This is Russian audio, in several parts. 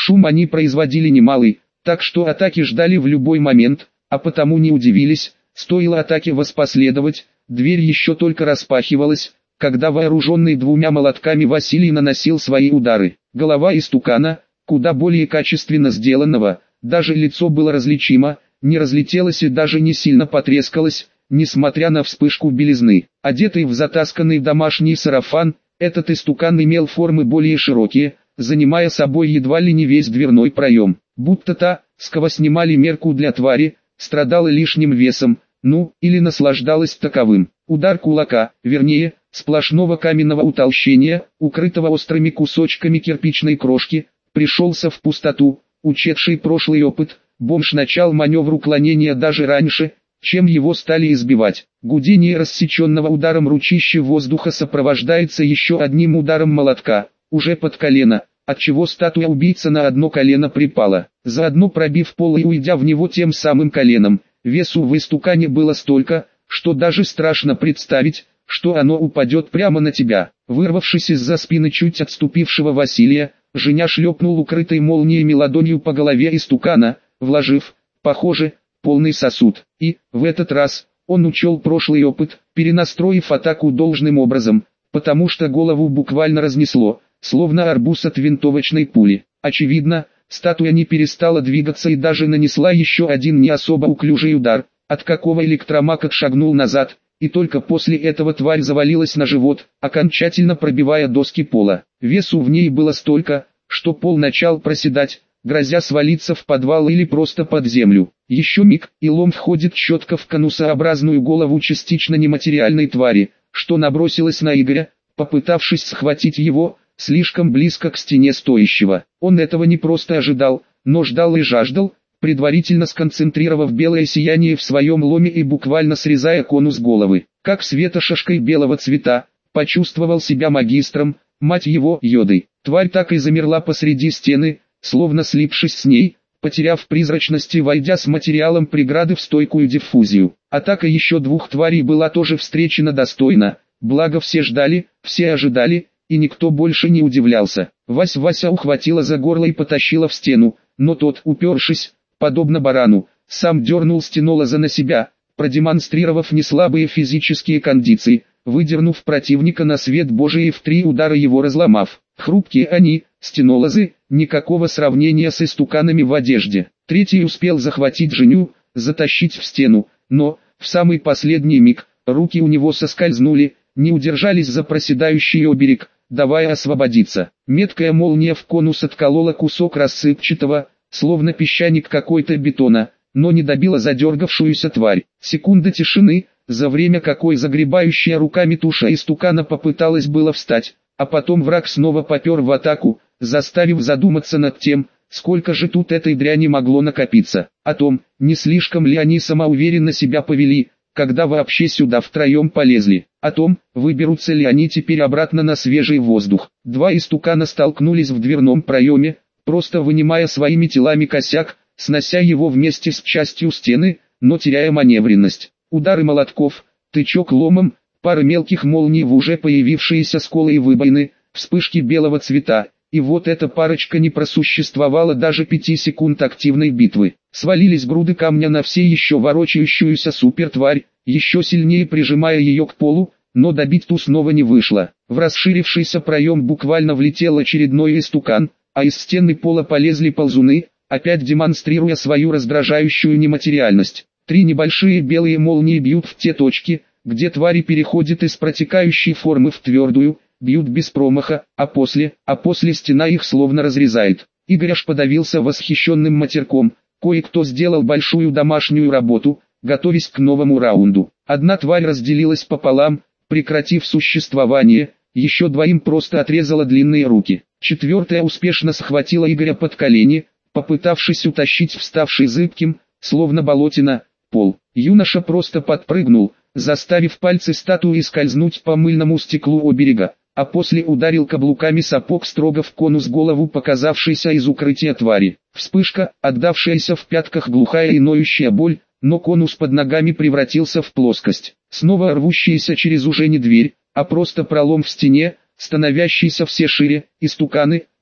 Шум они производили немалый, так что атаки ждали в любой момент, а потому не удивились, стоило атаке воспоследовать, дверь еще только распахивалась, когда вооруженный двумя молотками Василий наносил свои удары. Голова истукана, куда более качественно сделанного, даже лицо было различимо, не разлетелось и даже не сильно потрескалось, несмотря на вспышку белизны. Одетый в затасканный домашний сарафан, этот истукан имел формы более широкие, занимая собой едва ли не весь дверной проем. Будто та, с кого снимали мерку для твари, страдала лишним весом, или наслаждалась таковым. Удар кулака, вернее, сплошного каменного утолщения, укрытого острыми кусочками кирпичной крошки, пришелся в пустоту. Учедший прошлый опыт, бомж начал маневр уклонения даже раньше, чем его стали избивать. Гудение рассеченного ударом ручища воздуха сопровождается еще одним ударом молотка, уже под колено, отчего статуя убийца на одно колено припала, заодно пробив пол и уйдя в него тем самым коленом. Весу в истукане было столько, что даже страшно представить, что оно упадет прямо на тебя. Вырвавшись из-за спины чуть отступившего Василия, Женя шлепнул укрытой молниями ладонью по голове истукана, вложив, похоже, полный сосуд. И, в этот раз, он учел прошлый опыт, перенастроив атаку должным образом, потому что голову буквально разнесло, словно арбуз от винтовочной пули. Очевидно, статуя не перестала двигаться и даже нанесла еще один не особо уклюжий удар, от какого электромаг отшагнул назад, и только после этого тварь завалилась на живот, окончательно пробивая доски пола. Весу в ней было столько, что пол начал проседать, грозя свалиться в подвал или просто под землю. Еще миг, и лом входит четко в конусообразную голову частично нематериальной твари, что набросилась на Игоря, попытавшись схватить его, слишком близко к стене стоящего. Он этого не просто ожидал, но ждал и жаждал, предварительно сконцентрировав белое сияние в своем ломе и буквально срезая конус головы. Как светошашкой белого цвета, почувствовал себя магистром, мать его, Йодой. Тварь так и замерла посреди стены, словно слипшись с ней, потеряв призрачность и войдя с материалом преграды в стойкую диффузию. Атака еще двух тварей была тоже встречена достойно, благо все ждали, все ожидали, и никто больше не удивлялся. Вася ухватила за горло и потащила в стену, но тот, упершись, подобно барану, сам дернул стенолоза на себя, продемонстрировав неслабые физические кондиции, выдернув противника на свет Божий и в 3 удара его разломав. Хрупкие они, стенолозы, никакого сравнения с истуканами в одежде. Третий успел захватить Женю, затащить в стену, но, в самый последний миг, руки у него соскользнули, не удержались за проседающий оберег, давая освободиться. Меткая молния в конус отколола кусок рассыпчатого, словно песчаник какой-то бетона, но не добила задергавшуюся тварь. Секунда тишины, за время какой загребающая руками туша истукана попыталась было встать, а потом враг снова попер в атаку, заставив задуматься над тем, сколько же тут этой дряни могло накопиться. О том, не слишком ли они самоуверенно себя повели, когда вообще сюда втроем полезли. О том, выберутся ли они теперь обратно на свежий воздух. Два истукана столкнулись в дверном проеме, просто вынимая своими телами косяк, снося его вместе с частью стены, но теряя маневренность. Удары молотков, тычок ломом, пара мелких молний в уже появившиеся сколы и выбоины, вспышки белого цвета, и вот эта парочка не просуществовала даже 5 секунд активной битвы. Свалились груды камня на все еще ворочающуюся супертварь, еще сильнее прижимая ее к полу, но добить ту снова не вышло. В расширившийся проем буквально влетел очередной истукан, а из стены пола полезли ползуны, опять демонстрируя свою раздражающую нематериальность. 3 небольшие белые молнии бьют в те точки, где твари переходят из протекающей формы в твердую, бьют без промаха, а после стена их словно разрезает. Игорь аж подавился восхищенным матерком, кое-кто сделал большую домашнюю работу, готовясь к новому раунду. Одна тварь разделилась пополам, прекратив существование, еще 2 просто отрезала длинные руки. 4-я успешно схватила Игоря под колени, попытавшись утащить вставший зыбким, словно болотина, пол. Юноша просто подпрыгнул, заставив пальцы статуи скользнуть по мыльному стеклу у берега, а после ударил каблуками сапог строго в конус голову показавшейся из укрытия твари. Вспышка, отдавшаяся в пятках глухая и ноющая боль, но конус под ногами превратился в плоскость. Снова рвущаяся через уже не дверь, а просто пролом в стене, становящийся все шире, истуканы,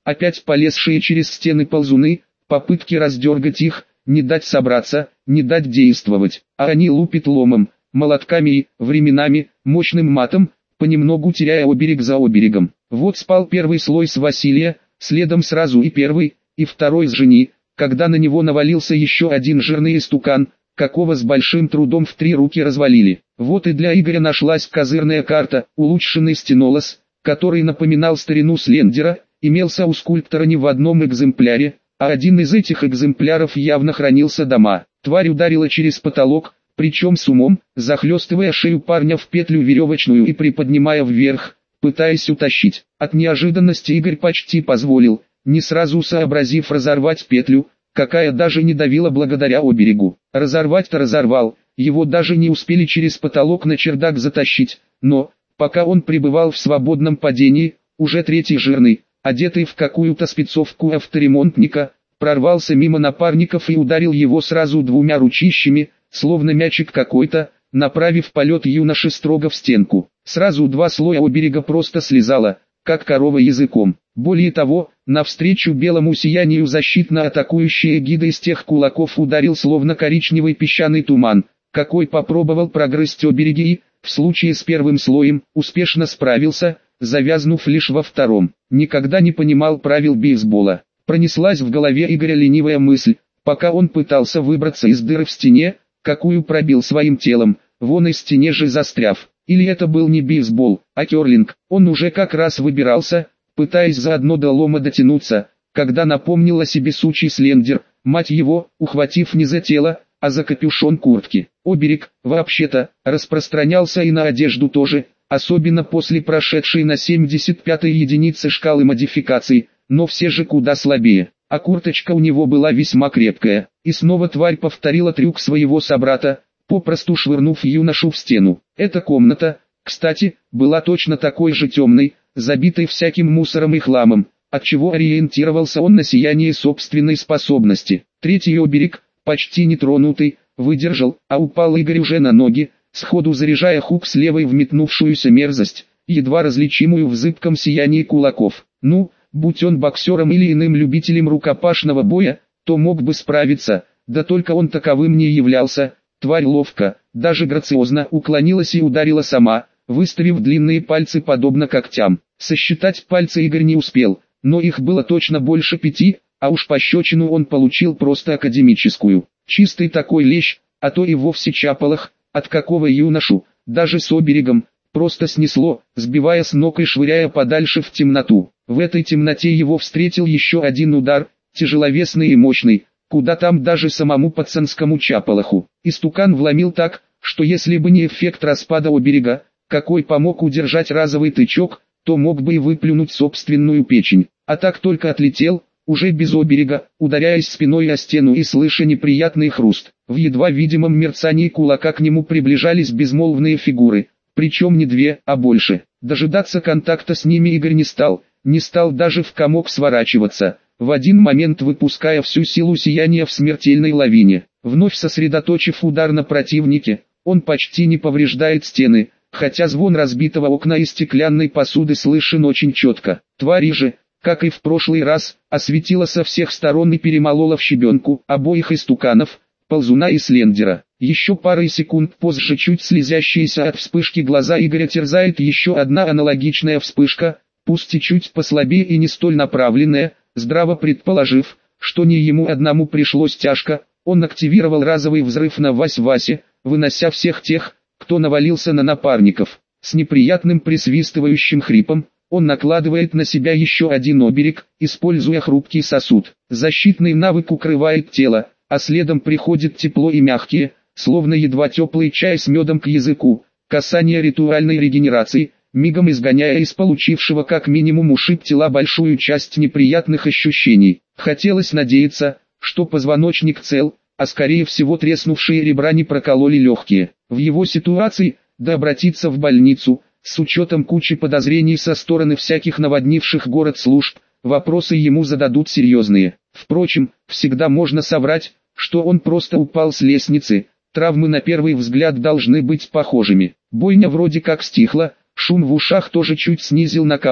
опять полезшие через стены ползуны, попытки раздергать их, не дать собраться, не дать действовать, а они лупят ломом, молотками и, временами, мощным матом, понемногу теряя оберег за оберегом. Вот спал первый слой с Василия, следом сразу и первый, и второй с жени, когда на него навалился еще один жирный истукан, какого с большим трудом в 3 руки развалили. Вот и для Игоря нашлась козырная карта, улучшенный стенолаз, который напоминал старину Слендера, имелся у скульптора не в одном экземпляре, а один из этих экземпляров явно хранился дома. Тварь ударила через потолок, причем с умом, захлестывая шею парня в петлю веревочную и приподнимая вверх, пытаясь утащить. От неожиданности Игорь почти позволил, не сразу сообразив разорвать петлю, какая даже не давила благодаря оберегу. Разорвать-то разорвал, его даже не успели через потолок на чердак затащить, но, пока он пребывал в свободном падении, уже третий жирный, одетый в какую-то спецовку авторемонтника, прорвался мимо напарников и ударил его сразу 2 ручищами, словно мячик какой-то, направив полет юноши строго в стенку. Сразу 2 слоя оберега просто слезало, как корова языком. Более того, навстречу белому сиянию защитно-атакующая эгида из тех кулаков ударил словно коричневый песчаный туман, какой попробовал прогрызть обереги и, в случае с первым слоем, успешно справился, завязнув лишь во втором. Никогда не понимал правил бейсбола. Пронеслась в голове Игоря ленивая мысль, пока он пытался выбраться из дыры в стене, какую пробил своим телом, вон из стене же застряв. Или это был не бейсбол, а керлинг. Он уже как раз выбирался, пытаясь заодно до лома дотянуться, когда напомнил о себе сучий Слендер, мать его, ухватив не за тело, а за капюшон куртки. Оберег, вообще-то, распространялся и на одежду тоже, особенно после прошедшей на 75-й единицы шкалы модификаций, но все же куда слабее. А курточка у него была весьма крепкая. И снова тварь повторила трюк своего собрата, попросту швырнув юношу в стену. Эта комната, кстати, была точно такой же темной, забитой всяким мусором и хламом, отчего ориентировался он на сияние собственной способности. Третий оберег, почти нетронутый, выдержал, а упал Игорь уже на ноги, сходу заряжая хук с левой в метнувшуюся мерзость, едва различимую в зыбком сиянии кулаков. Ну, будь он боксером или иным любителем рукопашного боя, то мог бы справиться, да только он таковым не являлся. Тварь ловко, даже грациозно уклонилась и ударила сама, выставив длинные пальцы подобно когтям. Сосчитать пальцы Игорь не успел, но их было точно больше 5, а уж пощечину он получил просто академическую. Чистый такой лещ, а то и вовсе чапалах, от какого юношу, даже с оберегом, просто снесло, сбивая с ног и швыряя подальше в темноту. В этой темноте его встретил еще один удар, тяжеловесный и мощный, куда там даже самому пацанскому чапалаху. Истукан вломил так, что если бы не эффект распада оберега, какой помог удержать разовый тычок, то мог бы и выплюнуть собственную печень. А так только отлетел, уже без оберега, ударяясь спиной о стену и слыша неприятный хруст. В едва видимом мерцании кулака к нему приближались безмолвные фигуры, причем не 2, а больше. Дожидаться контакта с ними Игорь не стал даже в комок сворачиваться, в один момент выпуская всю силу сияния в смертельной лавине. Вновь сосредоточив удар на противнике, он почти не повреждает стены, хотя звон разбитого окна и стеклянной посуды слышен очень четко. Тварь же, как и в прошлый раз, осветила со всех сторон и перемолола в щебенку обоих истуканов, ползуна и Слендера. Еще парой секунд позже чуть слезящиеся от вспышки глаза Игоря терзает еще одна аналогичная вспышка, пусть и чуть послабее и не столь направленная. Здраво предположив, что не ему одному пришлось тяжко, он активировал разовый взрыв на Вась-Васе, вынося всех тех, кто навалился на напарников. С неприятным присвистывающим хрипом, он накладывает на себя еще один оберег, используя хрупкий сосуд. Защитный навык укрывает тело, а следом приходит тепло и мягкие, словно едва теплый чай с медом к языку, касание ритуальной регенерации, мигом изгоняя из получившего как минимум ушиб тела большую часть неприятных ощущений. Хотелось надеяться, что позвоночник цел, а скорее всего треснувшие ребра не прокололи легкие. В его ситуации, да обратиться в больницу, с учетом кучи подозрений со стороны всяких наводнивших город служб, вопросы ему зададут серьезные. Впрочем, всегда можно соврать, что он просто упал с лестницы, травмы на первый взгляд должны быть похожими. Бойня вроде как стихла, шум в ушах тоже чуть снизил накал,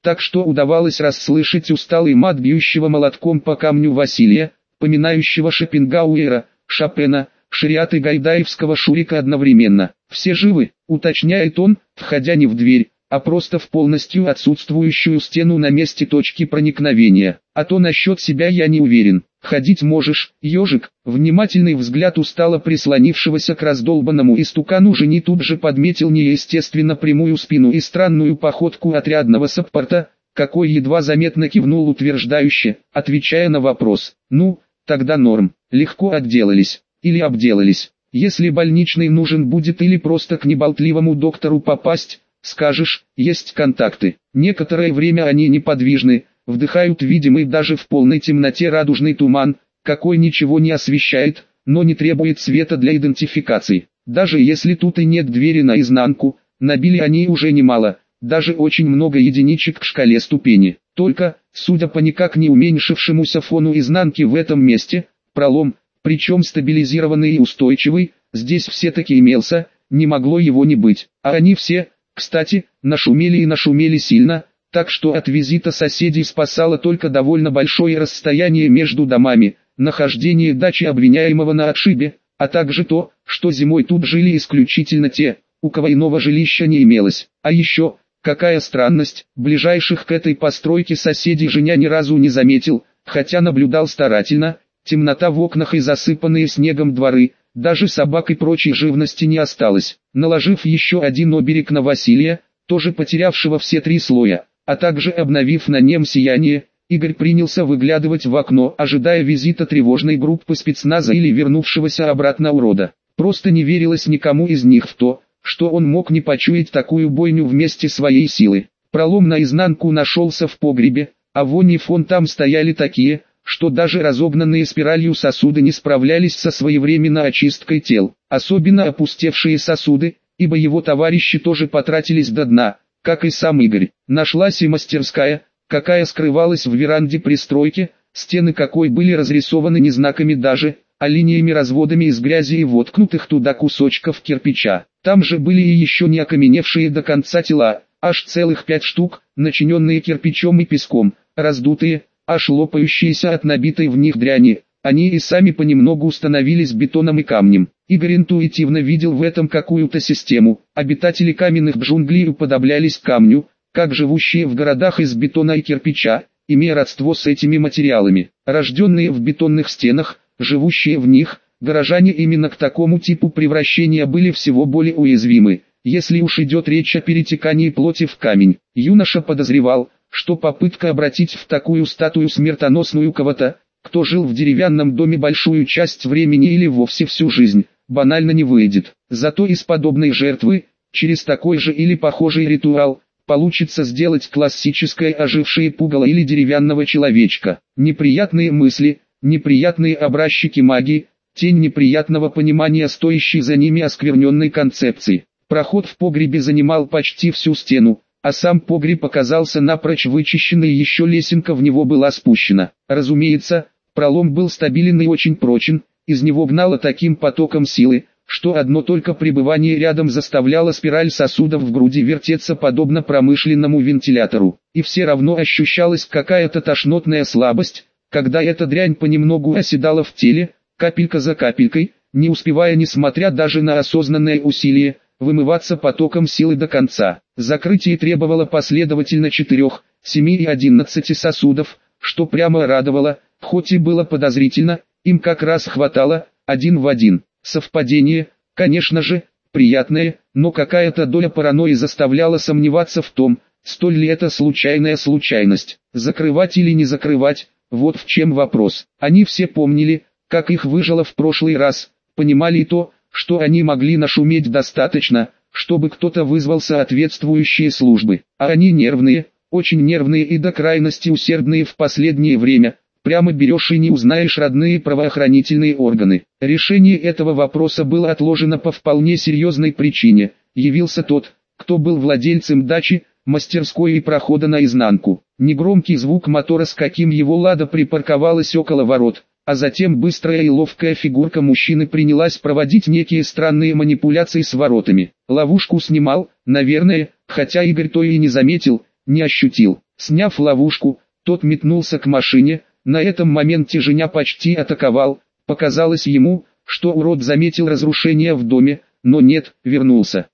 так что удавалось расслышать усталый мат бьющего молотком по камню Василия, поминающего Шопенгауэра, Шопена, Шариат и Гайдаевского Шурика одновременно. «Все живы?» — уточняет он, входя не в дверь, а просто в полностью отсутствующую стену на месте точки проникновения. А то насчет себя я не уверен. «Ходить можешь, ежик?» Внимательный взгляд устало прислонившегося к раздолбанному истукану жени тут же подметил неестественно прямую спину и странную походку отрядного саппорта, какой едва заметно кивнул утверждающе, отвечая на вопрос. «Ну, тогда норм, легко отделались, или обделались. Если больничный нужен будет или просто к неболтливому доктору попасть, скажешь, есть контакты». Некоторое время они неподвижны, вдыхают видимый даже в полной темноте радужный туман, какой ничего не освещает, но не требует света для идентификации. Даже если тут и нет двери наизнанку, набили они уже немало, даже очень много единичек к шкале ступени. Только, судя по никак не уменьшившемуся фону изнанки в этом месте, пролом, причем стабилизированный и устойчивый, здесь все-таки имелся, не могло его не быть. А они все, кстати, нашумели и нашумели сильно, так что от визита соседей спасало только довольно большое расстояние между домами, нахождение дачи обвиняемого на отшибе, а также то, что зимой тут жили исключительно те, у кого иного жилища не имелось. А еще, какая странность, ближайших к этой постройке соседей Женя ни разу не заметил, хотя наблюдал старательно, темнота в окнах и засыпанные снегом дворы, даже собак и прочей живности не осталось. Наложив еще один оберег на Василия, тоже потерявшего все три слоя, а также обновив на нем сияние, Игорь принялся выглядывать в окно, ожидая визита тревожной группы спецназа или вернувшегося обратно урода. Просто не верилось никому из них в то, что он мог не почуять такую бойню вместе своей силы. Пролом наизнанку нашелся в погребе, а вонь и фон там стояли такие, что даже разогнанные спиралью сосуды не справлялись со своевременной очисткой тел. Особенно опустевшие сосуды, ибо его товарищи тоже потратились до дна, как и сам Игорь. Нашлась и мастерская, какая скрывалась в веранде пристройки, стены какой были разрисованы не знаками даже, а линиями-разводами из грязи и воткнутых туда кусочков кирпича. Там же были и еще не окаменевшие до конца тела, аж целых 5 штук, начиненные кирпичом и песком, раздутые, аж лопающиеся от набитой в них дряни. Они и сами понемногу становились бетоном и камнем. Игорь интуитивно видел в этом какую-то систему. Обитатели каменных джунглей уподоблялись камню, как живущие в городах из бетона и кирпича, имея родство с этими материалами. Рожденные в бетонных стенах, живущие в них, горожане именно к такому типу превращения были всего более уязвимы, если уж идет речь о перетекании плоти в камень. Юноша подозревал, что попытка обратить в такую статую смертоносную кого-то, кто жил в деревянном доме большую часть времени или вовсе всю жизнь, банально не выйдет. Зато из подобной жертвы, через такой же или похожий ритуал, получится сделать классическое ожившее пугало или деревянного человечка. Неприятные мысли, неприятные образчики магии, тень неприятного понимания стоящей за ними оскверненной концепции. Проход в погребе занимал почти всю стену, а сам погреб оказался напрочь вычищенный, и еще лесенка в него была спущена. Разумеется, пролом был стабилен и очень прочен, из него гнало таким потоком силы, что одно только пребывание рядом заставляло спираль сосудов в груди вертеться подобно промышленному вентилятору. И все равно ощущалась какая-то тошнотная слабость, когда эта дрянь понемногу оседала в теле, капелька за капелькой, не успевая, несмотря даже на осознанное усилие, вымываться потоком силы до конца. Закрытие требовало последовательно 4, 7 и 11 сосудов, что прямо радовало, хоть и было подозрительно, им как раз хватало, 1 в 1. Совпадение, конечно же, приятное, но какая-то доля паранойи заставляла сомневаться в том, столь ли это случайная случайность. Закрывать или не закрывать, вот в чем вопрос. Они все помнили, как их выжило в прошлый раз, понимали и то, что они могли нашуметь достаточно, чтобы кто-то вызвал соответствующие службы. А они нервные, очень нервные и до крайности усердные в последнее время. Прямо берешь и не узнаешь родные правоохранительные органы. Решение этого вопроса было отложено по вполне серьезной причине. Явился тот, кто был владельцем дачи, мастерской и прохода наизнанку. Негромкий звук мотора, с каким его лада припарковалась около ворот, а затем быстрая и ловкая фигурка мужчины принялась проводить некие странные манипуляции с воротами. Ловушку снимал, наверное, хотя Игорь то и не заметил, не ощутил. Сняв ловушку, тот метнулся к машине, на этом моменте Женя почти атаковал, показалось ему, что урод заметил разрушение в доме, но нет, вернулся,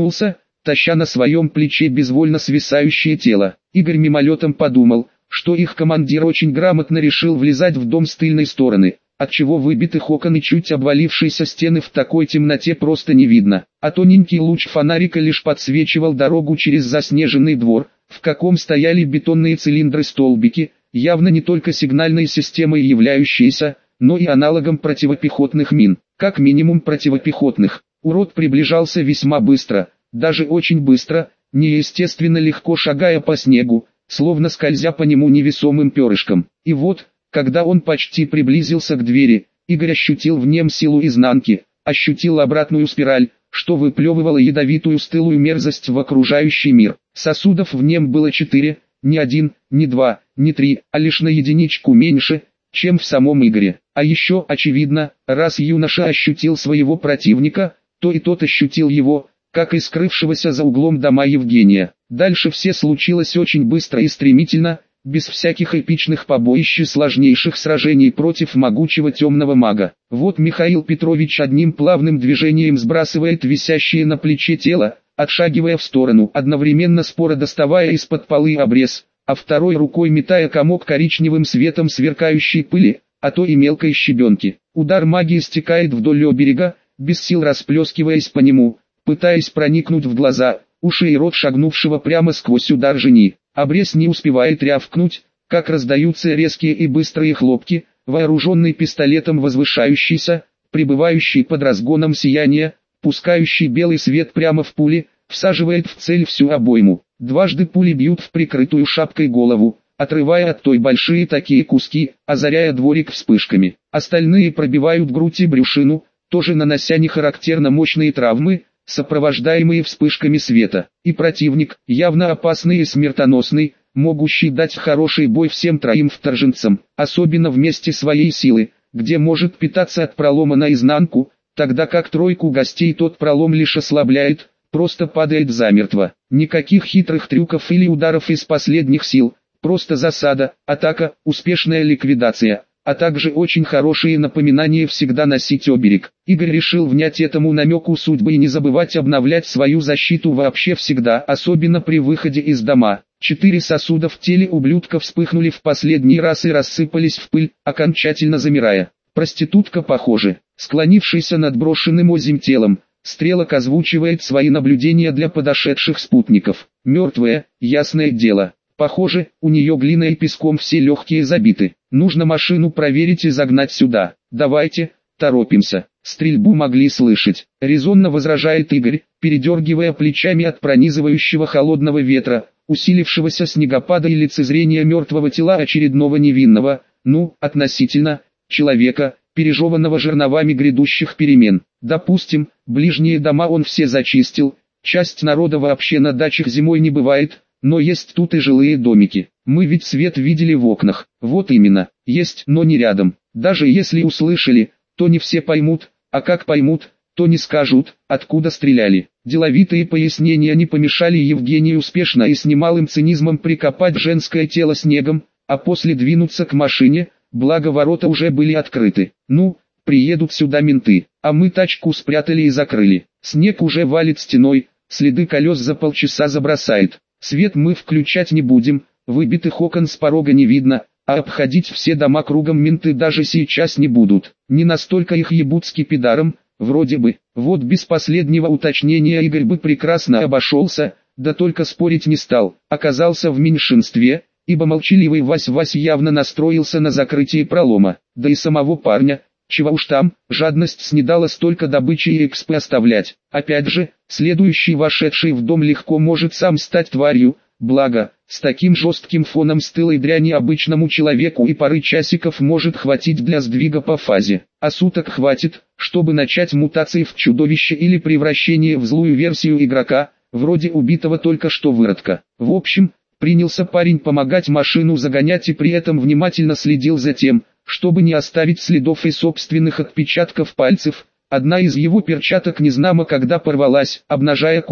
таща на своем плече безвольно свисающее тело. Игорь мимолетом подумал, что их командир очень грамотно решил влезать в дом с тыльной стороны, отчего выбитых окон и чуть обвалившиеся стены в такой темноте просто не видно, а тоненький луч фонарика лишь подсвечивал дорогу через заснеженный двор, в каком стояли бетонные цилиндры-столбики, явно не только сигнальной системой являющиеся, но и аналогом противопехотных мин, как минимум противопехотных. Урод приближался весьма быстро, даже очень быстро, неестественно легко шагая по снегу, словно скользя по нему невесомым перышком. И вот, когда он почти приблизился к двери, Игорь ощутил в нем силу изнанки, ощутил обратную спираль, что выплевывало ядовитую стылую мерзость в окружающий мир. Сосудов в нем было 4, не 1, не 2, не 3, а лишь на единичку меньше, чем в самом Игоре. А еще, очевидно, раз юноша ощутил своего противника, то и тот ощутил его, как и скрывшегося за углом дома Евгения. Дальше все случилось очень быстро и стремительно, без всяких эпичных побоищ и сложнейших сражений против могучего темного мага. Вот Михаил Петрович одним плавным движением сбрасывает висящее на плече тело, отшагивая в сторону, одновременно споро доставая из-под полы обрез, а второй рукой метая комок коричневым светом сверкающей пыли, а то и мелкой щебенки. Удар магии стекает вдоль берега, без сил расплескиваясь по нему, пытаясь проникнуть в глаза, уши и рот шагнувшего прямо сквозь удар жени. Обрез не успевает рявкнуть, как раздаются резкие и быстрые хлопки, вооруженный пистолетом возвышающийся, пребывающий под разгоном сияния, пускающий белый свет прямо в пули, всаживает в цель всю обойму. Дважды пули бьют в прикрытую шапкой голову, отрывая от той большие такие куски, озаряя дворик вспышками. Остальные пробивают грудь и брюшину, тоже нанося нехарактерно мощные травмы, сопровождаемые вспышками света. И противник, явно опасный и смертоносный, могущий дать хороший бой всем троим вторженцам, особенно в месте своей силы, где может питаться от пролома наизнанку, тогда как тройку гостей тот пролом лишь ослабляет, просто падает замертво. Никаких хитрых трюков или ударов из последних сил, просто засада, атака, успешная ликвидация, а также очень хорошие напоминания всегда носить оберег. Игорь решил внять этому намеку судьбы и не забывать обновлять свою защиту вообще всегда, особенно при выходе из дома. 4 сосуда в теле ублюдка вспыхнули в последний раз и рассыпались в пыль, окончательно замирая. Проститутка, похоже, склонившаяся над брошенным озим телом, Стрелок озвучивает свои наблюдения для подошедших спутников. Мертвая, ясное дело. Похоже, у нее глиной и песком все легкие забиты. Нужно машину проверить и загнать сюда. Давайте, торопимся. Стрельбу могли слышать. Резонно возражает Игорь, передергивая плечами от пронизывающего холодного ветра, усилившегося снегопада и лицезрения мертвого тела очередного невинного, относительно, человека, пережеванного жерновами грядущих перемен. Допустим, ближние дома он все зачистил, часть народа вообще на дачах зимой не бывает, но есть тут и жилые домики. Мы ведь свет видели в окнах. Вот именно, есть, но не рядом. Даже если услышали, то не все поймут, а как поймут, то не скажут, откуда стреляли. Деловитые пояснения не помешали Евгению успешно и с немалым цинизмом прикопать женское тело снегом, а после двинуться к машине, благо ворота уже были открыты. Приедут сюда менты, а мы тачку спрятали и закрыли. Снег уже валит стеной, следы колес за полчаса забросает. Свет мы включать не будем, выбитых окон с порога не видно, а обходить все дома кругом менты даже сейчас не будут. Не настолько их ебут скипидаром, вроде бы. Вот без последнего уточнения Игорь бы прекрасно обошелся, да только спорить не стал. Оказался в меньшинстве, ибо молчаливый Вась явно настроился на закрытие пролома. Да и самого парня, чего уж там, жадность снедала столько добычи и экспы оставлять. Опять же, следующий вошедший в дом легко может сам стать тварью, благо, с таким жестким фоном стылой дряни обычному человеку и пары часиков может хватить для сдвига по фазе, а суток хватит, чтобы начать мутации в чудовище или превращение в злую версию игрока, вроде убитого только что выродка. В общем, принялся парень помогать машину загонять и при этом внимательно следил за тем, чтобы не оставить следов и собственных отпечатков пальцев. Одна из его перчаток незнамо когда порвалась, обнажая кожу.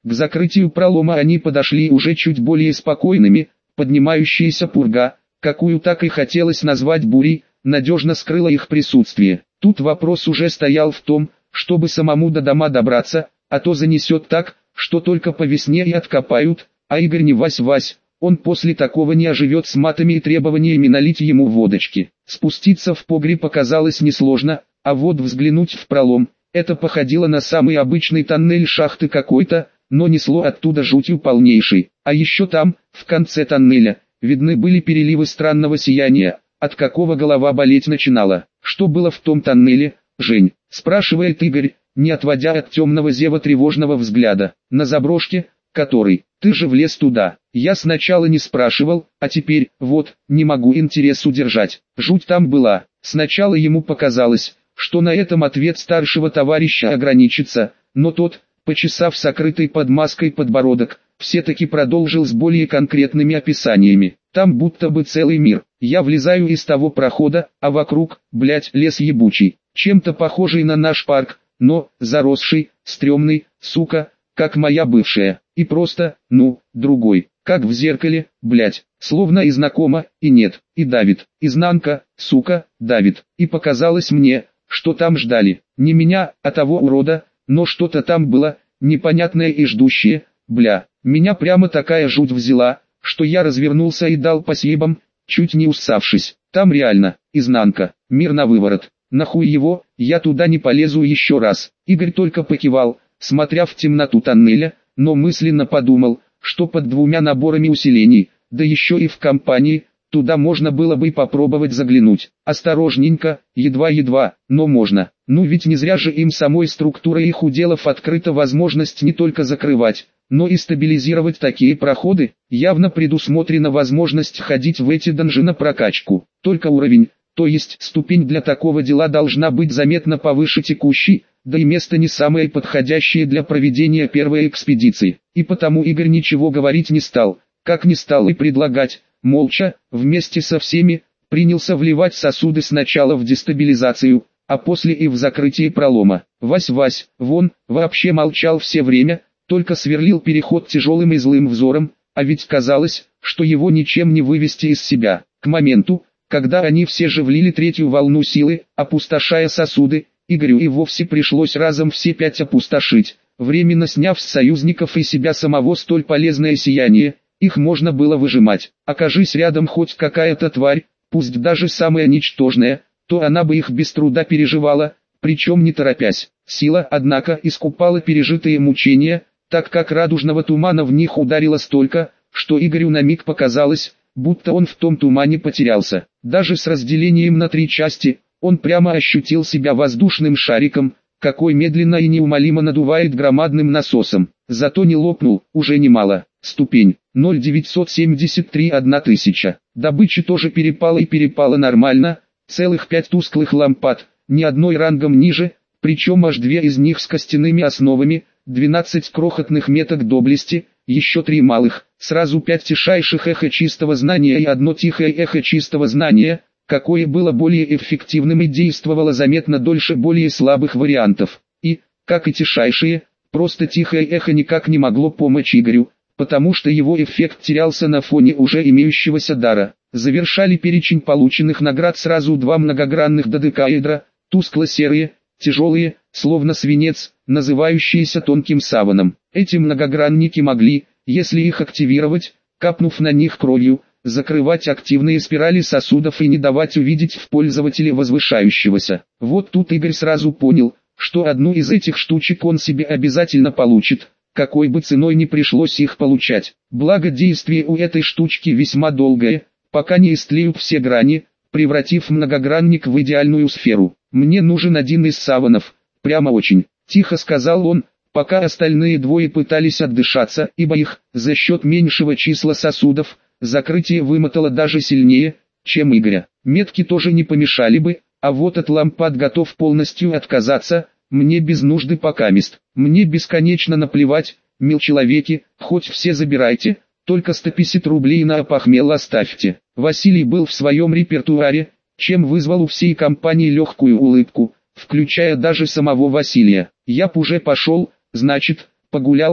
К закрытию пролома они подошли уже чуть более спокойными. Поднимающаяся пурга, какую так и хотелось назвать бурей, надежно скрыла их присутствие. Тут вопрос уже стоял в том, чтобы самому до дома добраться, а то занесет так, что только по весне и откопают, а Игорь не Вась-Вась, он после такого не оживет с матами и требованиями налить ему водочки. Спуститься в погреб оказалось несложно, а вот взглянуть в пролом, это походило на самый обычный тоннель шахты какой-то, но несло оттуда жутью полнейшей. А еще там, в конце тоннеля, видны были переливы странного сияния, от какого голова болеть начинала. Что было в том тоннеле, Жень? Спрашивает Игорь, не отводя от темного зева тревожного взгляда. На заброшке, который, ты же влез туда. Я сначала не спрашивал, а теперь, вот, не могу интерес удержать. Жуть там была. Сначала ему показалось, что на этом ответ старшего товарища ограничится, но тот, почесав сокрытый под маской подбородок, все-таки продолжил с более конкретными описаниями. Там будто бы целый мир. Я влезаю из того прохода, а вокруг, блять, лес ебучий. Чем-то похожий на наш парк, но, заросший, стрёмный, сука, как моя бывшая. И просто, другой. Как в зеркале, блять. Словно и знакомо, и нет. И давит. Изнанка, сука, давит. И показалось мне, что там ждали. Не меня, а того урода, но что-то там было, непонятное и ждущее, бля. Меня прямо такая жуть взяла, что я развернулся и дал по съебам, чуть не уссавшись. Там реально, изнанка, мир на выворот. Нахуй его, я туда не полезу еще раз. Игорь только покивал, смотря в темноту тоннеля, но мысленно подумал, что под двумя наборами усилений, да еще и в компании, туда можно было бы попробовать заглянуть. Осторожненько, едва-едва, но можно. Ведь не зря же им самой структурой их уделов открыта возможность не только закрывать, но и стабилизировать такие проходы. Явно предусмотрена возможность ходить в эти данжи на прокачку. Только уровень, то есть ступень для такого дела должна быть заметно повыше текущей, да и место не самое подходящее для проведения первой экспедиции. И потому Игорь ничего говорить не стал, как не стал и предлагать, молча, вместе со всеми, принялся вливать сосуды сначала в дестабилизацию, а после и в закрытие пролома. Вась-Вась, вон, вообще молчал все время, только сверлил переход тяжелым и злым взором, а ведь казалось, что его ничем не вывести из себя. К моменту, когда они все же влили третью волну силы, опустошая сосуды, Игорю и вовсе пришлось разом все 5 опустошить, временно сняв с союзников и себя самого столь полезное сияние. Их можно было выжимать. Окажись рядом хоть какая-то тварь, пусть даже самая ничтожная, то она бы их без труда переживала, причем не торопясь. Сила, однако, искупала пережитые мучения, так как радужного тумана в них ударило столько, что Игорю на миг показалось, будто он в том тумане потерялся. Даже с разделением на 3 части, он прямо ощутил себя воздушным шариком, какой медленно и неумолимо надувает громадным насосом. Зато не лопнул, уже немало. Ступень 0,973 1000. Добычи тоже перепало и перепало нормально, целых 5 тусклых лампад, ни одной рангом ниже, причем аж 2 из них с костяными основами, 12 крохотных меток доблести, еще 3 малых, сразу 5 тишайших эхо чистого знания и 1 тихое эхо чистого знания, какое было более эффективным и действовало заметно дольше более слабых вариантов. И, как и тишайшие, просто тихое эхо никак не могло помочь Игорю, потому что его эффект терялся на фоне уже имеющегося дара. Завершали перечень полученных наград сразу 2 многогранных додекаэдра, тускло-серые, тяжелые, словно свинец, называющиеся тонким саваном. Эти многогранники могли, если их активировать, капнув на них кровью, закрывать активные спирали сосудов и не давать увидеть в пользователе возвышающегося. Вот тут Игорь сразу понял, что одну из этих штучек он себе обязательно получит, какой бы ценой ни пришлось их получать. Благо действие у этой штучки весьма долгое, пока не истлеют все грани, превратив многогранник в идеальную сферу. «Мне нужен один из саванов, прямо очень», — тихо сказал он, пока остальные двое пытались отдышаться, ибо их, за счет меньшего числа сосудов, закрытие вымотало даже сильнее, чем Игоря. Метки тоже не помешали бы, а вот от лампад готов полностью отказаться, мне без нужды покамест. Мне бесконечно наплевать, мил человеки, хоть все забирайте, только 150 рублей на опохмел оставьте. Василий был в своем репертуаре, чем вызвал у всей компании легкую улыбку, включая даже самого Василия. Я б уже пошел, значит, погулял,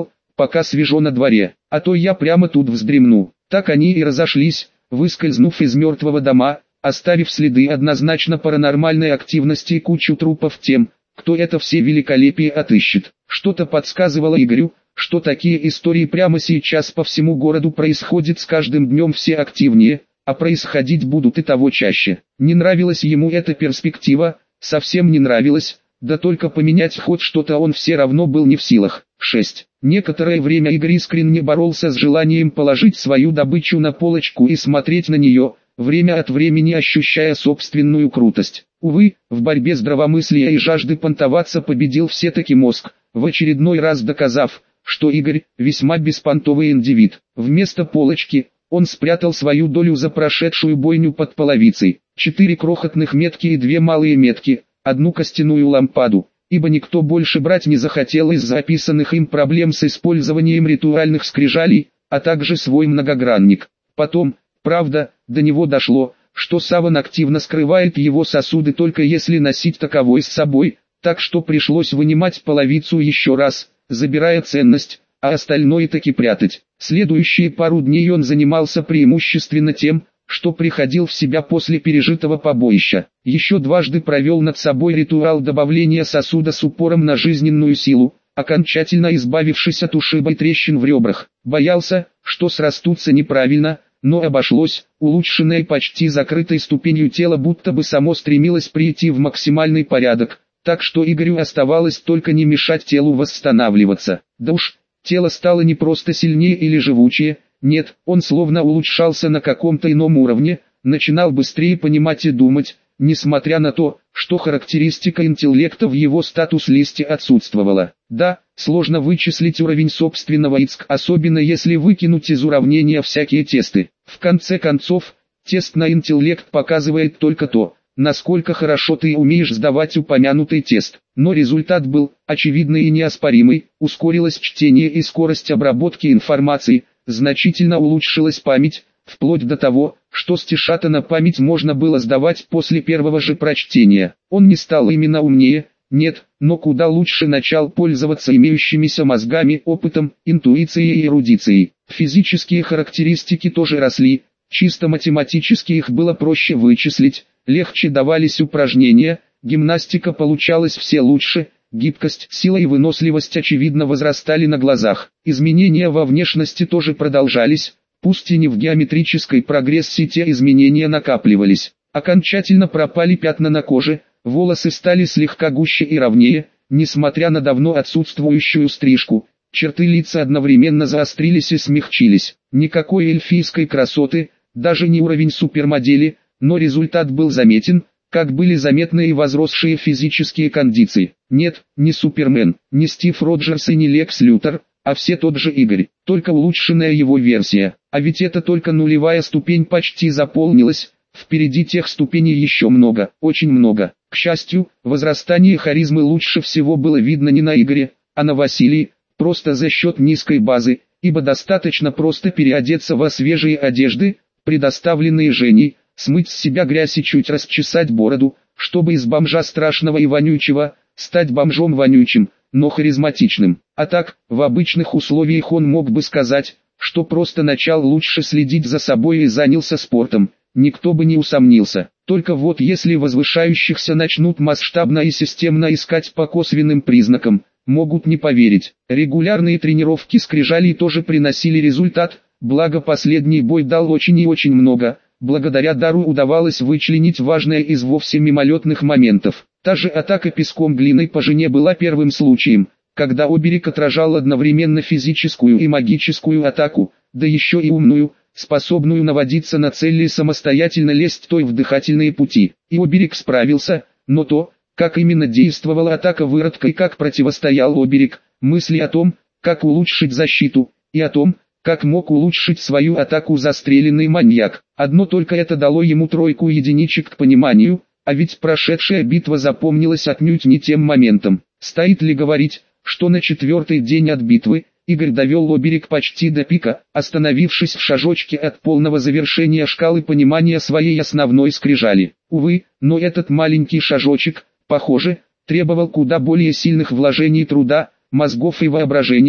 пока свежо на дворе, а то я прямо тут вздремну». Так они и разошлись, выскользнув из мертвого дома, оставив следы однозначно паранормальной активности и кучу трупов тем, кто это все великолепие отыщет. Что-то подсказывало Игорю, что такие истории прямо сейчас по всему городу происходят с каждым днем все активнее, а происходить будут и того чаще. Не нравилась ему эта перспектива, совсем не нравилась, да только поменять ход что-то он все равно был не в силах. 6. Некоторое время Игорь искренне боролся с желанием положить свою добычу на полочку и смотреть на нее, время от времени ощущая собственную крутость. Увы, в борьбе здравомыслия и жажды понтоваться победил все-таки мозг, в очередной раз доказав, что Игорь – весьма беспонтовый индивид. Вместо полочки он спрятал свою долю за прошедшую бойню под половицей. 4 крохотных метки и 2 малые метки, одну костяную лампаду, ибо никто больше брать не захотел из-за описанных им проблем с использованием ритуальных скрижалей, а также свой многогранник. Потом, правда, до него дошло, что саван активно скрывает его сосуды только если носить таковой с собой, так что пришлось вынимать половицу еще раз, забирая ценность, а остальное таки прятать. Следующие пару дней он занимался преимущественно тем, что приходил в себя после пережитого побоища. Еще дважды провел над собой ритуал добавления сосуда с упором на жизненную силу, окончательно избавившись от ушиба и трещин в ребрах. Боялся, что срастутся неправильно, но обошлось. Улучшенной почти закрытой ступенью тело будто бы само стремилось прийти в максимальный порядок, так что Игорю оставалось только не мешать телу восстанавливаться. Да уж, тело стало не просто сильнее или живучее, нет, он словно улучшался на каком-то ином уровне, начинал быстрее понимать и думать, несмотря на то, что характеристика интеллекта в его статус-листе отсутствовала. Да, сложно вычислить уровень собственного ИЦК, особенно если выкинуть из уравнения всякие тесты. В конце концов, тест на интеллект показывает только то, насколько хорошо ты умеешь сдавать упомянутый тест. Но результат был очевидный и неоспоримый, ускорилось чтение и скорость обработки информации, значительно улучшилась память, вплоть до того, что стишата на память можно было сдавать после первого же прочтения. Он не стал именно умнее, нет, но куда лучше начал пользоваться имеющимися мозгами, опытом, интуицией и эрудицией. Физические характеристики тоже росли, чисто математически их было проще вычислить, легче давались упражнения, гимнастика получалась все лучше, гибкость, сила и выносливость очевидно возрастали на глазах. Изменения во внешности тоже продолжались, пусть и не в геометрической прогрессии, те изменения накапливались. Окончательно пропали пятна на коже, волосы стали слегка гуще и ровнее, несмотря на давно отсутствующую стрижку. Черты лица одновременно заострились и смягчились. Никакой эльфийской красоты, даже не уровень супермодели, но результат был заметен, как были заметны и возросшие физические кондиции. Нет, не Супермен, не Стив Роджерс и не Лекс Лютер, а все тот же Игорь, только улучшенная его версия. А ведь это только нулевая ступень почти заполнилась, впереди тех ступеней еще много, очень много. К счастью, возрастание харизмы лучше всего было видно не на Игоре, а на Василии, просто за счет низкой базы, ибо достаточно просто переодеться во свежие одежды, предоставленные Женей, смыть с себя грязь и чуть расчесать бороду, чтобы из бомжа страшного и вонючего, стать бомжом вонючим, но харизматичным. А так, в обычных условиях он мог бы сказать, что просто начал лучше следить за собой и занялся спортом, никто бы не усомнился. Только вот если возвышающихся начнут масштабно и системно искать по косвенным признакам, могут не поверить. Регулярные тренировки скрижалей тоже приносили результат, благо последний бой дал очень и очень много. Благодаря дару удавалось вычленить важное из вовсе мимолетных моментов. Та же атака песком глиной по жене была первым случаем, когда оберег отражал одновременно физическую и магическую атаку, да еще и умную, способную наводиться на цели и самостоятельно лезть той в дыхательные пути. И оберег справился, но то, как именно действовала атака выродка и как противостоял оберег, мысли о том, как улучшить защиту, и о том, как мог улучшить свою атаку застреленный маньяк. Одно только это дало ему 3 единичек к пониманию, а ведь прошедшая битва запомнилась отнюдь не тем моментом. Стоит ли говорить, что на 4-й день от битвы, Игорь довел оберег почти до пика, остановившись в шажочке от полного завершения шкалы понимания своей основной скрижали. Увы, но этот маленький шажочек, похоже, требовал куда более сильных вложений труда, мозгов и воображения,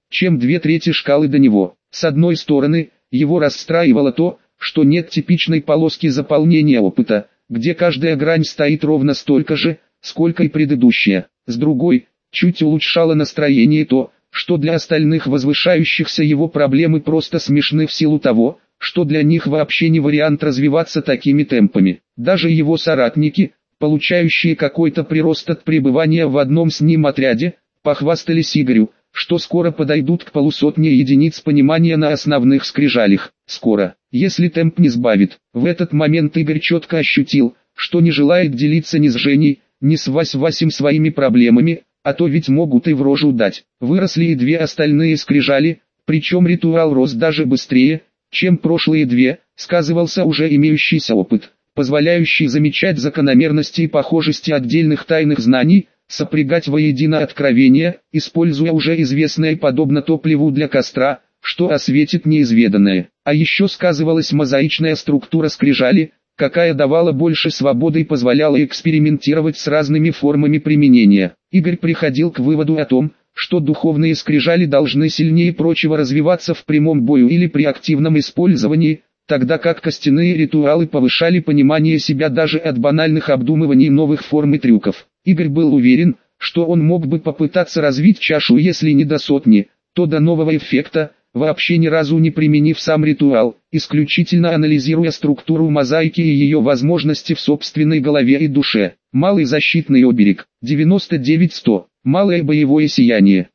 чем 2/3 шкалы до него. С одной стороны, его расстраивало то, что нет типичной полоски заполнения опыта, где каждая грань стоит ровно столько же, сколько и предыдущая. С другой, чуть улучшало настроение то, что для остальных возвышающихся его проблемы просто смешны в силу того, что для них вообще не вариант развиваться такими темпами. Даже его соратники, получающие какой-то прирост от пребывания в одном с ним отряде, похвастались Игорю, что скоро подойдут к 150 единиц понимания на основных скрижалях. Скоро, если темп не сбавит. В этот момент Игорь четко ощутил, что не желает делиться ни с Женей, ни с Васей своими проблемами, а то ведь могут и в рожу дать. Выросли и 2 остальные скрижали, причем ритуал рос даже быстрее, чем прошлые 2, сказывался уже имеющийся опыт, позволяющий замечать закономерности и похожести отдельных тайных знаний, сопрягать воедино откровения, используя уже известное подобно топливу для костра, что осветит неизведанное. А еще сказывалась мозаичная структура скрижали, какая давала больше свободы и позволяла экспериментировать с разными формами применения. Игорь приходил к выводу о том, что духовные скрижали должны сильнее прочего развиваться в прямом бою или при активном использовании, тогда как костяные ритуалы повышали понимание себя даже от банальных обдумываний новых форм и трюков. Игорь был уверен, что он мог бы попытаться развить чашу если не до 100, то до нового эффекта, вообще ни разу не применив сам ритуал, исключительно анализируя структуру мозаики и ее возможности в собственной голове и душе. Малый защитный оберег, 99-100, малое боевое сияние,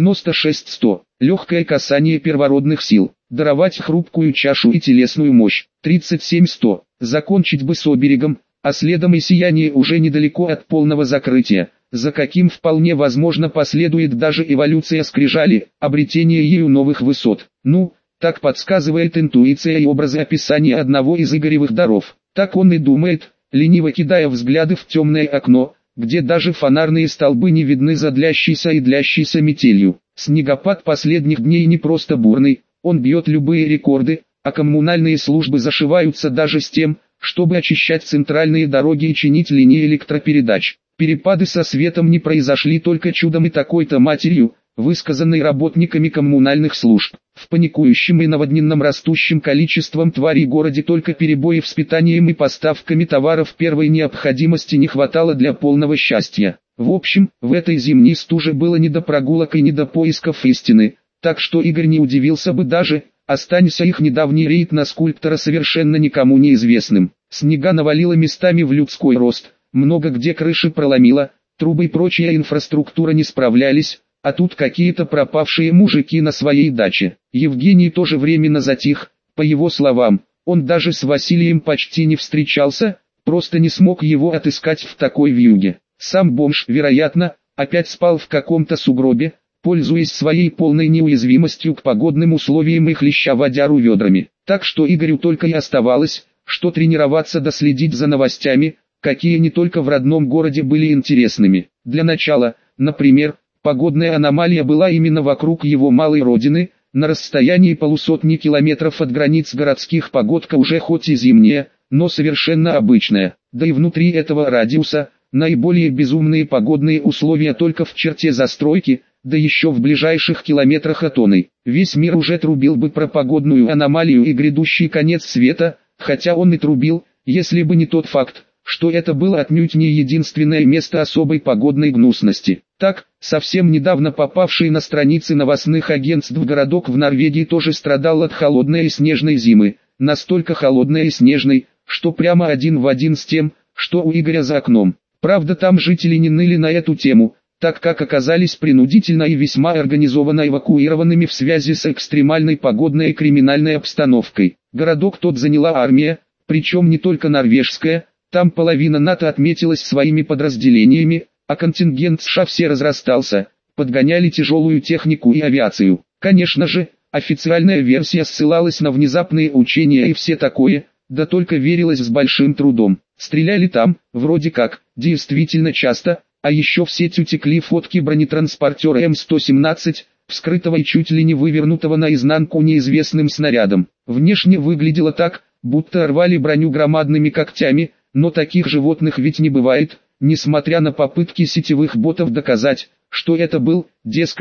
96-100, легкое касание первородных сил, даровать хрупкую чашу и телесную мощь, 37-100, закончить бы с оберегом, а следом и сияние уже недалеко от полного закрытия, за каким вполне возможно последует даже эволюция скрижали, обретение ею новых высот. Ну, так подсказывает интуиция и образы описания одного из Игоревых даров. Так он и думает, лениво кидая взгляды в темное окно, где даже фонарные столбы не видны за длящейся и длящейся метелью. Снегопад последних дней не просто бурный, он бьет любые рекорды, а коммунальные службы зашиваются даже с тем, чтобы очищать центральные дороги и чинить линии электропередач. Перепады со светом не произошли только чудом и такой-то матерью, высказанной работниками коммунальных служб. В паникующем и наводненном растущим количеством тварей городе только перебоев с питанием и поставками товаров первой необходимости не хватало для полного счастья. В общем, в этой зимней стуже было не до прогулок и не до поисков истины, так что Игорь не удивился бы даже, останься их недавний рейд на скульптора совершенно никому неизвестным. Снега навалило местами в людской рост, много где крыши проломило, трубы и прочая инфраструктура не справлялись, а тут какие-то пропавшие мужики на своей даче. Евгений тоже временно затих, по его словам, он даже с Василием почти не встречался, просто не смог его отыскать в такой вьюге. Сам бомж, вероятно, опять спал в каком-то сугробе, пользуясь своей полной неуязвимостью к погодным условиям и хлеща водяру ведрами. Так что Игорю только и оставалось, что тренироваться да следить за новостями, какие не только в родном городе были интересными. Для начала, например, погодная аномалия была именно вокруг его малой родины, на расстоянии 150 километров от границ городских погодка уже хоть и зимняя, но совершенно обычная. Да и внутри этого радиуса, наиболее безумные погодные условия только в черте застройки, да еще в ближайших километрах от оной. Весь мир уже трубил бы про погодную аномалию и грядущий конец света, хотя он и трубил, если бы не тот факт, что это было отнюдь не единственное место особой погодной гнусности. Так, совсем недавно попавший на страницы новостных агентств городок в Норвегии тоже страдал от холодной и снежной зимы, настолько холодной и снежной, что прямо один в один с тем, что у Игоря за окном. Правда, там жители не ныли на эту тему, так как оказались принудительно и весьма организованно эвакуированными в связи с экстремальной погодной и криминальной обстановкой. Городок тот заняла армия, причем не только норвежская, там половина НАТО отметилась своими подразделениями, а контингент США все разрастался, подгоняли тяжелую технику и авиацию. Конечно же, официальная версия ссылалась на внезапные учения и все такое, да только верилось с большим трудом. Стреляли там, вроде как, действительно часто, а еще в сеть утекли фотки бронетранспортера М117, вскрытого и чуть ли не вывернутого наизнанку неизвестным снарядом. Внешне выглядело так, будто рвали броню громадными когтями, но таких животных ведь не бывает, несмотря на попытки сетевых ботов доказать, что это был, дескать,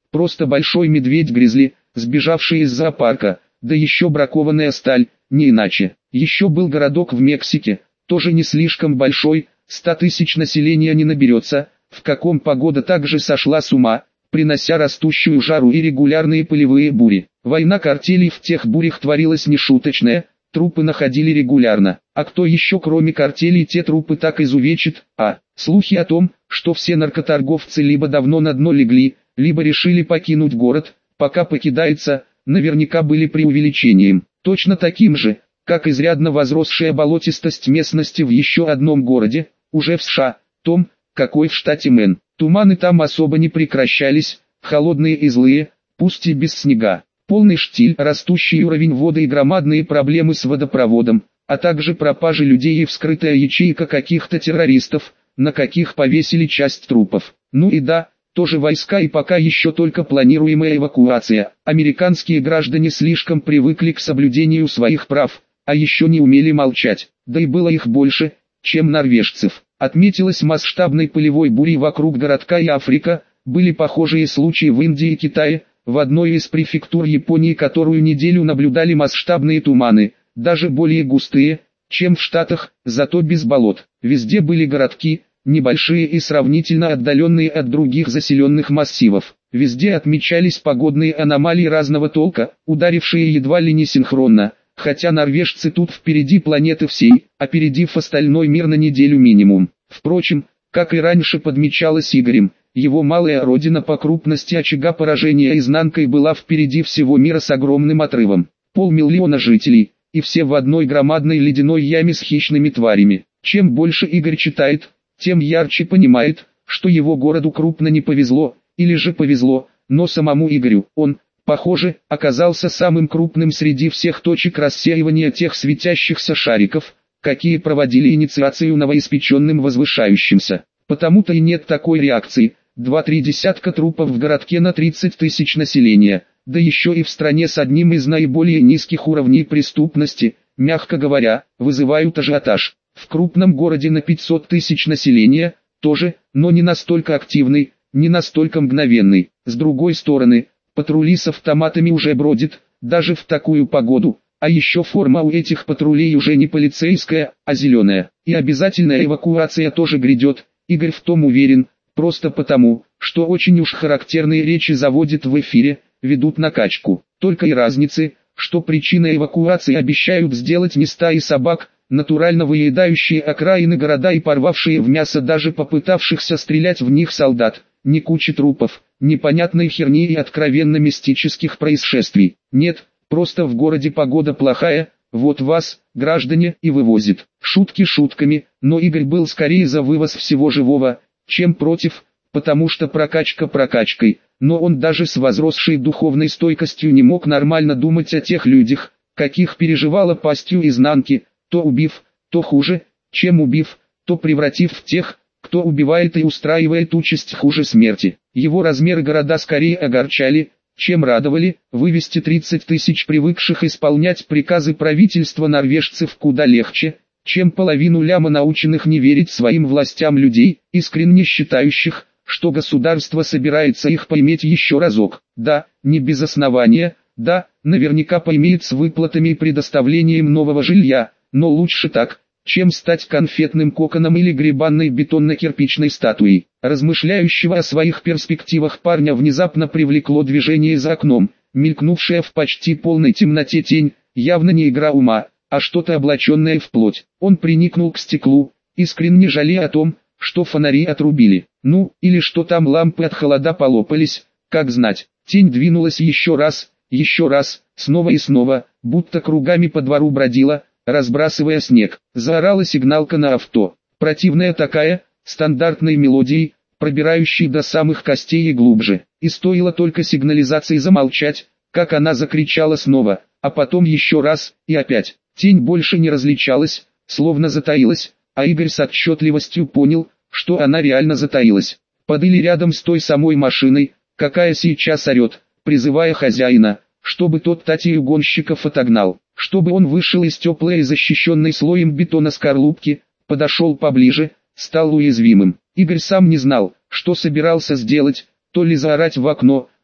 просто большой медведь-гризли, сбежавший из зоопарка, да еще бракованная сталь, не иначе. Еще был городок в Мексике, тоже не слишком большой, 100 тысяч населения не наберется, в каком погода также сошла с ума, принося растущую жару и регулярные пылевые бури. Война картелей в тех бурях творилась нешуточная, трупы находили регулярно. А кто еще кроме картелей те трупы так изувечит? Слухи о том, что все наркоторговцы либо давно на дно легли, либо решили покинуть город, пока покидается, наверняка были преувеличением. Точно таким же, как изрядно возросшая болотистость местности в еще одном городе, уже в США, том, какой в штате Мэн. Туманы там особо не прекращались, холодные и злые, пусть и без снега. Полный штиль, растущий уровень воды и громадные проблемы с водопроводом, а также пропажи людей и вскрытая ячейка каких-то террористов, на каких повесили часть трупов. Ну и да, тоже войска и пока еще только планируемая эвакуация. Американские граждане слишком привыкли к соблюдению своих прав, а еще не умели молчать, да и было их больше, чем норвежцев. Отметилась масштабной пылевой бурей вокруг городка и Африка, были похожие случаи в Индии и Китае, в одной из префектур Японии которую неделю наблюдали масштабные туманы, даже более густые, чем в Штатах, зато без болот. Везде были городки, небольшие и сравнительно отдаленные от других заселенных массивов. Везде отмечались погодные аномалии разного толка, ударившие едва ли не синхронно. Хотя норвежцы тут впереди планеты всей, опередив остальной мир на неделю минимум. Впрочем, как и раньше подмечалось Игорем, его малая родина по крупности очага поражения изнанкой была впереди всего мира с огромным отрывом. 500 000 жителей, и все в одной громадной ледяной яме с хищными тварями. Чем больше Игорь читает, тем ярче понимает, что его городу крупно не повезло, или же повезло, но самому Игорю, он, похоже, оказался самым крупным среди всех точек рассеивания тех светящихся шариков, какие проводили инициацию новоиспеченным возвышающимся. Потому-то и нет такой реакции. 2-3 десятка трупов в городке на 30 тысяч населения, да еще и в стране с одним из наиболее низких уровней преступности, мягко говоря, вызывают ажиотаж. В крупном городе на 500 тысяч населения, тоже, но не настолько активный, не настолько мгновенный. С другой стороны, патрули с автоматами уже бродят, даже в такую погоду, а еще форма у этих патрулей уже не полицейская, а зеленая. И обязательная эвакуация тоже грядет, Игорь в том уверен, просто потому, что очень уж характерные речи заводят в эфире, ведут накачку. Только и разницы, что причиной эвакуации обещают сделать не стаи собак, натурально выедающие окраины города и порвавшие в мясо даже попытавшихся стрелять в них солдат, не кучи трупов, непонятной херни и откровенно мистических происшествий. Нет, просто в городе погода плохая, вот вас, граждане, и вывозит. Шутки шутками, но Игорь был скорее за вывоз всего живого, чем против, потому что прокачка прокачкой, но он даже с возросшей духовной стойкостью не мог нормально думать о тех людях, каких переживала пастью изнанки, то убив, то хуже, чем убив, то превратив в тех, кто убивает и устраивает участь хуже смерти. Его размеры города скорее огорчали, чем радовали. Вывести 30 тысяч привыкших исполнять приказы правительства норвежцев куда легче, чем половину ляма наученных не верить своим властям людей, искренне считающих, что государство собирается их поиметь еще разок. Да, не без основания, да, наверняка поимеет с выплатами и предоставлением нового жилья, но лучше так, чем стать конфетным коконом или гребанной бетонно-кирпичной статуей. Размышляющего о своих перспективах парня внезапно привлекло движение за окном, мелькнувшая в почти полной темноте тень, явно не игра ума, а что-то облаченное в плоть. Он приникнул к стеклу, искренне жалея о том, что фонари отрубили. Ну, или что там лампы от холода полопались, как знать. Тень двинулась еще раз, снова и снова, будто кругами по двору бродила, разбрасывая снег. Заорала сигналка на авто. Противная такая, стандартной мелодией, пробирающей до самых костей и глубже. И стоило только сигнализации замолчать, как она закричала снова, а потом еще раз, и опять. Тень больше не различалась, словно затаилась, а Игорь с отчетливостью понял, что она реально затаилась. Подыли рядом с той самой машиной, какая сейчас орет, призывая хозяина, чтобы тот татею гонщиков отогнал, чтобы он вышел из теплой и защищенной слоем бетона скорлупки, подошел поближе, стал уязвимым. Игорь сам не знал, что собирался сделать, то ли заорать в окно,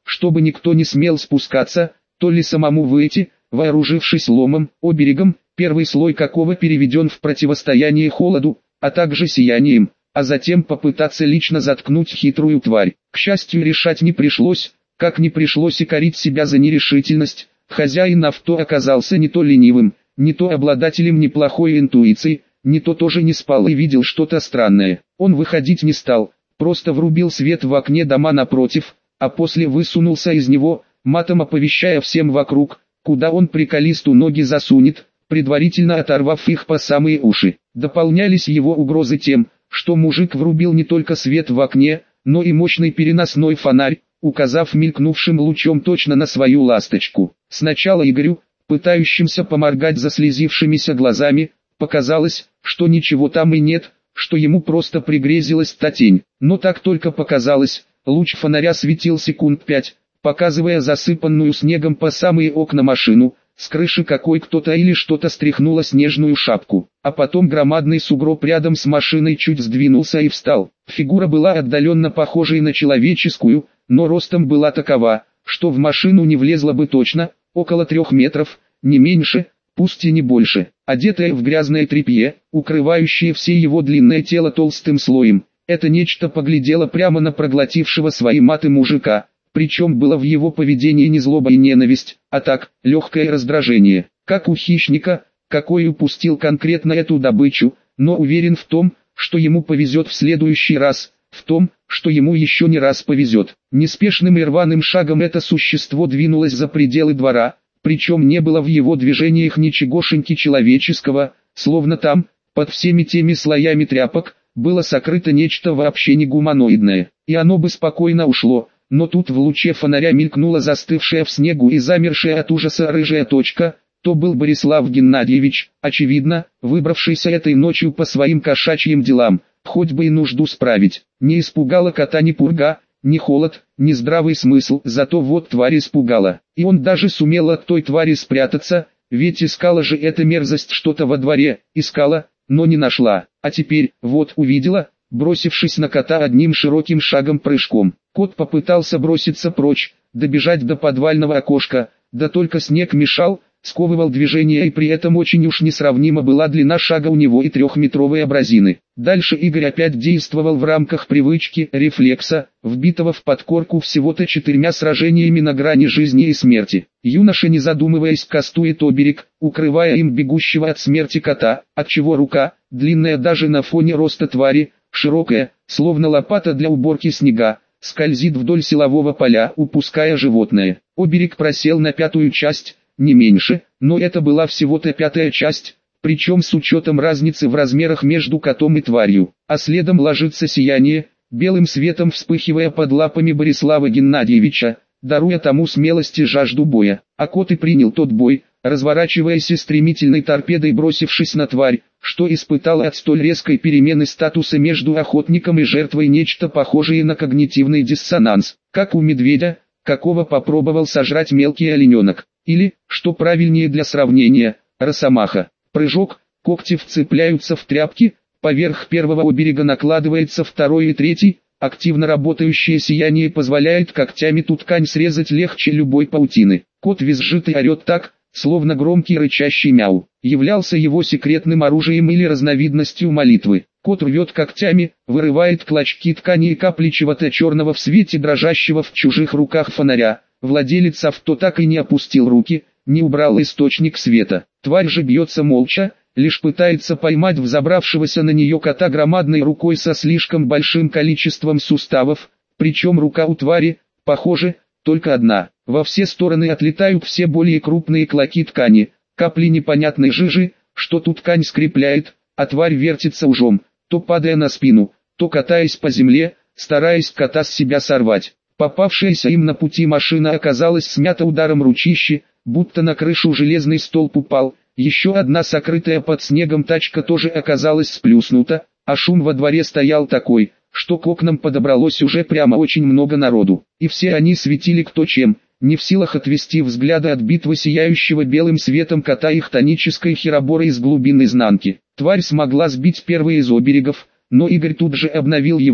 чтобы никто не смел спускаться, то ли самому выйти, вооружившись ломом, оберегом, первый слой какого переведен в противостояние холоду, а также сиянием, а затем попытаться лично заткнуть хитрую тварь. К счастью, решать не пришлось, как не пришлось и корить себя за нерешительность. Хозяин авто оказался не то ленивым, не то обладателем неплохой интуиции, не то тоже не спал и видел что-то странное. Он выходить не стал, просто врубил свет в окне дома напротив, а после высунулся из него, матом оповещая всем вокруг, куда он приколисту ноги засунет, предварительно оторвав их по самые уши. Дополнялись его угрозы тем, что мужик врубил не только свет в окне, но и мощный переносной фонарь, указав мелькнувшим лучом точно на свою ласточку. Сначала Игорю, пытающимся поморгать заслезившимися глазами, показалось, что ничего там и нет, что ему просто пригрезилась та тень. Но так только показалось, луч фонаря светил секунд 5, показывая засыпанную снегом по самые окна машину, с крыши какой кто-то или что-то стряхнуло снежную шапку, а потом громадный сугроб рядом с машиной чуть сдвинулся и встал. Фигура была отдаленно похожей на человеческую, но ростом была такова, что в машину не влезла бы точно, около 3 метров, не меньше, пусть и не больше. Одетая в грязное тряпье, укрывающее все его длинное тело толстым слоем, это нечто поглядело прямо на проглотившего свои маты мужика. Причем было в его поведении не злоба и ненависть, а так, легкое раздражение, как у хищника, какой упустил конкретно эту добычу, но уверен в том, что ему повезет в следующий раз, в том, что ему еще не раз повезет. Неспешным и рваным шагом это существо двинулось за пределы двора, причем не было в его движениях ничегошеньки человеческого, словно там, под всеми теми слоями тряпок, было сокрыто нечто вообще не гуманоидное, и оно бы спокойно ушло. Но тут в луче фонаря мелькнула застывшая в снегу и замершая от ужаса рыжая точка, то был Борислав Геннадьевич, очевидно, выбравшийся этой ночью по своим кошачьим делам, хоть бы и нужду справить. Не испугала кота ни пурга, ни холод, ни здравый смысл, зато вот тварь испугала. И он даже сумел от той твари спрятаться, ведь искала же эта мерзость что-то во дворе, искала, но не нашла, а теперь, вот увидела, бросившись на кота одним широким шагом-прыжком. Кот попытался броситься прочь, добежать до подвального окошка, да только снег мешал, сковывал движение и при этом очень уж несравнима была длина шага у него и 3-метровой абразины. Дальше Игорь опять действовал в рамках привычки, рефлекса, вбитого в подкорку всего-то 4 сражениями на грани жизни и смерти. Юноша, не задумываясь, кастует оберег, укрывая им бегущего от смерти кота, отчего рука, длинная даже на фоне роста твари, широкая, словно лопата для уборки снега, скользит вдоль силового поля, упуская животное. Оберег просел на 5-ю часть, не меньше, но это была всего-то 5-я часть, причем с учетом разницы в размерах между котом и тварью. А следом ложится сияние, белым светом вспыхивая под лапами Борислава Геннадьевича, даруя тому смелость и жажду боя. А кот и принял тот бой, разворачиваясь и стремительной торпедой бросившись на тварь, что испытало от столь резкой перемены статуса между охотником и жертвой нечто похожее на когнитивный диссонанс, как у медведя, какого попробовал сожрать мелкий олененок, или, что правильнее для сравнения, росомаха. Прыжок, когти вцепляются в тряпки, поверх первого оберега накладывается 2-й и 3-й, активно работающее сияние позволяет когтями ту ткань срезать легче любой паутины. Кот визжит и орет так, словно громкий рычащий мяу, являлся его секретным оружием или разновидностью молитвы. Кот рвет когтями, вырывает клочки ткани и капли чего-то черного в свете дрожащего в чужих руках фонаря. Владелец авто так и не опустил руки, не убрал источник света. Тварь же бьется молча, лишь пытается поймать взобравшегося на нее кота громадной рукой со слишком большим количеством суставов, причем рука у твари, похоже, только одна. Во все стороны отлетают все более крупные клоки ткани, капли непонятной жижи, что ту ткань скрепляет, а тварь вертится ужом, то падая на спину, то катаясь по земле, стараясь кота с себя сорвать. Попавшаяся им на пути машина оказалась смята ударом ручищи, будто на крышу железный столб упал. Еще одна сокрытая под снегом тачка тоже оказалась сплюснута, а шум во дворе стоял такой, что к окнам подобралось уже прямо очень много народу. И все они светили кто чем, не в силах отвести взгляда от битвы сияющего белым светом кота и хтонической хероборы из глубин изнанки. Тварь смогла сбить первый из оберегов, но Игорь тут же обновил его,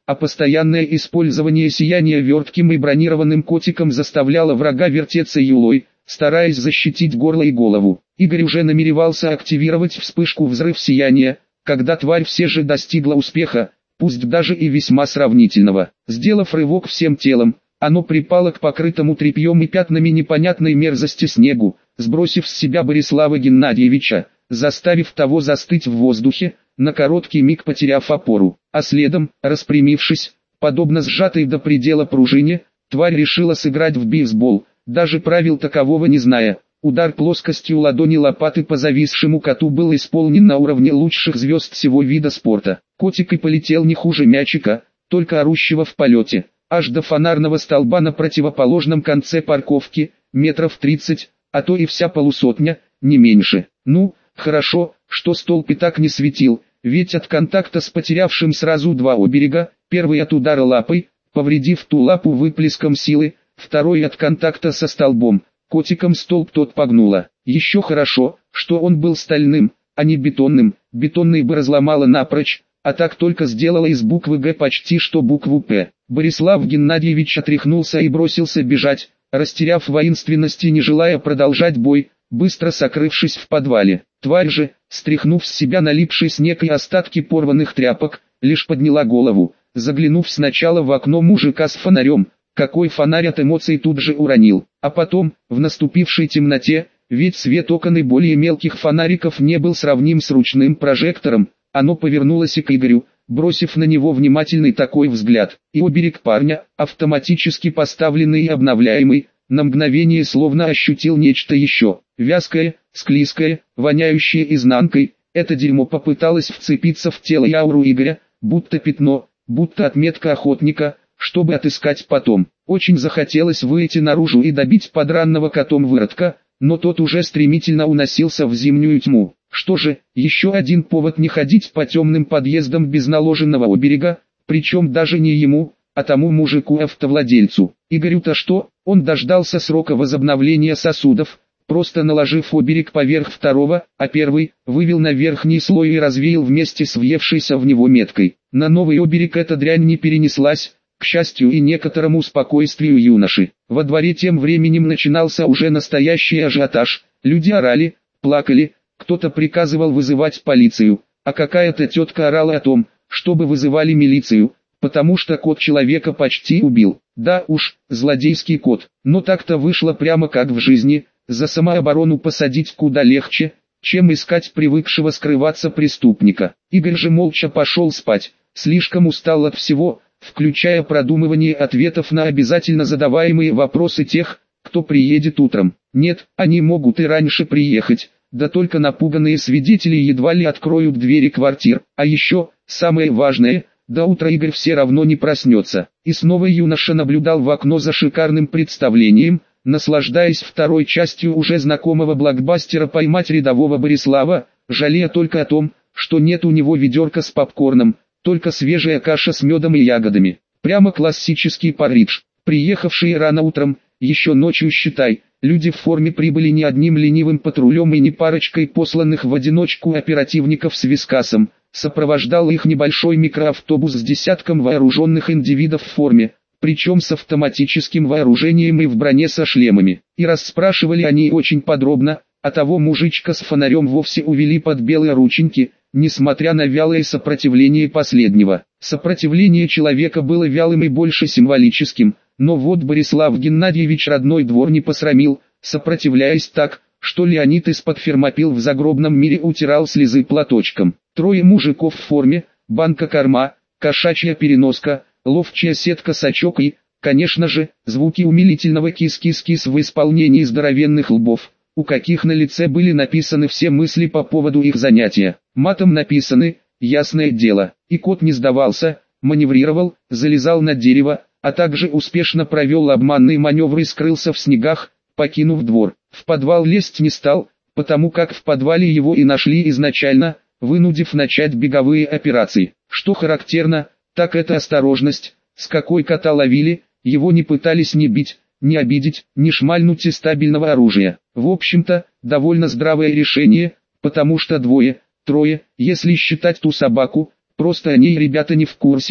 а постоянное использование сияния вертким и бронированным котиком заставляло врага вертеться юлой, стараясь защитить горло и голову. Игорь уже намеревался активировать вспышку взрыв сияния, когда тварь все же достигла успеха, пусть даже и весьма сравнительного. Сделав рывок всем телом, оно припало к покрытому тряпьем и пятнами непонятной мерзости снегу, сбросив с себя Борислава Геннадьевича, заставив того застыть в воздухе, на короткий миг потеряв опору, а следом, распрямившись, подобно сжатой до предела пружине, тварь решила сыграть в бейсбол, даже правил такового не зная. Удар плоскостью ладони лопаты по зависшему коту был исполнен на уровне лучших звезд всего вида спорта. Котик и полетел не хуже мячика, только орущего в полете, аж до фонарного столба на противоположном конце парковки, метров 30, а то и вся полусотня, не меньше. Ну, хорошо, что столб и так не светил, ведь от контакта с потерявшим сразу два оберега, первый от удара лапой, повредив ту лапу выплеском силы, второй от контакта со столбом, котиком столб тот погнуло. Еще хорошо, что он был стальным, а не бетонным, бетонный бы разломало напрочь, а так только сделала из буквы «Г» почти что букву «П». Борислав Геннадьевич отряхнулся и бросился бежать, растеряв воинственность и не желая продолжать бой, быстро сокрывшись в подвале. Тварь же, стряхнув с себя налипший снег и остатки порванных тряпок, лишь подняла голову, заглянув сначала в окно мужика с фонарем, какой фонарь от эмоций тут же уронил, а потом, в наступившей темноте, ведь свет окон и более мелких фонариков не был сравним с ручным прожектором, оно повернулось и к Игорю, бросив на него внимательный такой взгляд, и оберег парня, автоматически поставленный и обновляемый, на мгновение словно ощутил нечто еще, вязкое, склизкое, воняющее изнанкой. Это дерьмо попыталось вцепиться в тело и ауру Игоря, будто пятно, будто отметка охотника, чтобы отыскать потом. Очень захотелось выйти наружу и добить подранного котом выродка, но тот уже стремительно уносился в зимнюю тьму. Что же, еще один повод не ходить по темным подъездам без наложенного оберега, причем даже не ему, а тому мужику-автовладельцу. Игорю-то что, он дождался срока возобновления сосудов, просто наложив оберег поверх второго, а первый вывел на верхний слой и развеял вместе с въевшейся в него меткой. На новый оберег эта дрянь не перенеслась, к счастью и некоторому спокойствию юноши. Во дворе тем временем начинался уже настоящий ажиотаж, люди орали, плакали, кто-то приказывал вызывать полицию, а какая-то тетка орала о том, чтобы вызывали милицию, потому что кот человека почти убил. Да уж, злодейский кот, но так-то вышло прямо как в жизни, за самооборону посадить куда легче, чем искать привыкшего скрываться преступника. Игорь же молча пошел спать, слишком устал от всего, включая продумывание ответов на обязательно задаваемые вопросы тех, кто приедет утром. Нет, они могут и раньше приехать, да только напуганные свидетели едва ли откроют двери квартир. А еще, самое важное, до утра Игорь все равно не проснется. И снова юноша наблюдал в окно за шикарным представлением, наслаждаясь второй частью уже знакомого блокбастера «Поймать рядового Борислава», жалея только о том, что нет у него ведерка с попкорном, только свежая каша с медом и ягодами. Прямо классический поридж. Приехавшие рано утром, еще ночью считай, люди в форме прибыли не одним ленивым патрулем и не парочкой посланных в одиночку оперативников с вискасом, сопровождал их небольшой микроавтобус с десятком вооруженных индивидов в форме, причем с автоматическим вооружением и в броне со шлемами. И расспрашивали они очень подробно, а того мужичка с фонарем вовсе увели под белые рученьки, несмотря на вялое сопротивление последнего. Сопротивление человека было вялым и больше символическим, но вот Борислав Геннадьевич родной двор не посрамил, сопротивляясь так, что Леонид из-под фермопил в загробном мире утирал слезы платочком. Трое мужиков в форме, банка-корма, кошачья переноска, ловчая сетка-сачок и, конечно же, звуки умилительного кис-кис-кис в исполнении здоровенных лбов, у каких на лице были написаны все мысли по поводу их занятия. Матом написаны, ясное дело, и кот не сдавался, маневрировал, залезал на дерево, а также успешно провел обманный маневр и скрылся в снегах, покинув двор. В подвал лезть не стал, потому как в подвале его и нашли изначально, вынудив начать беговые операции. Что характерно, так это осторожность, с какой кота ловили, его не пытались ни бить, ни обидеть, ни шмальнуть из стабильного оружия. В общем-то, довольно здравое решение, потому что двое, трое, если считать ту собаку, просто они ребята не в курсе,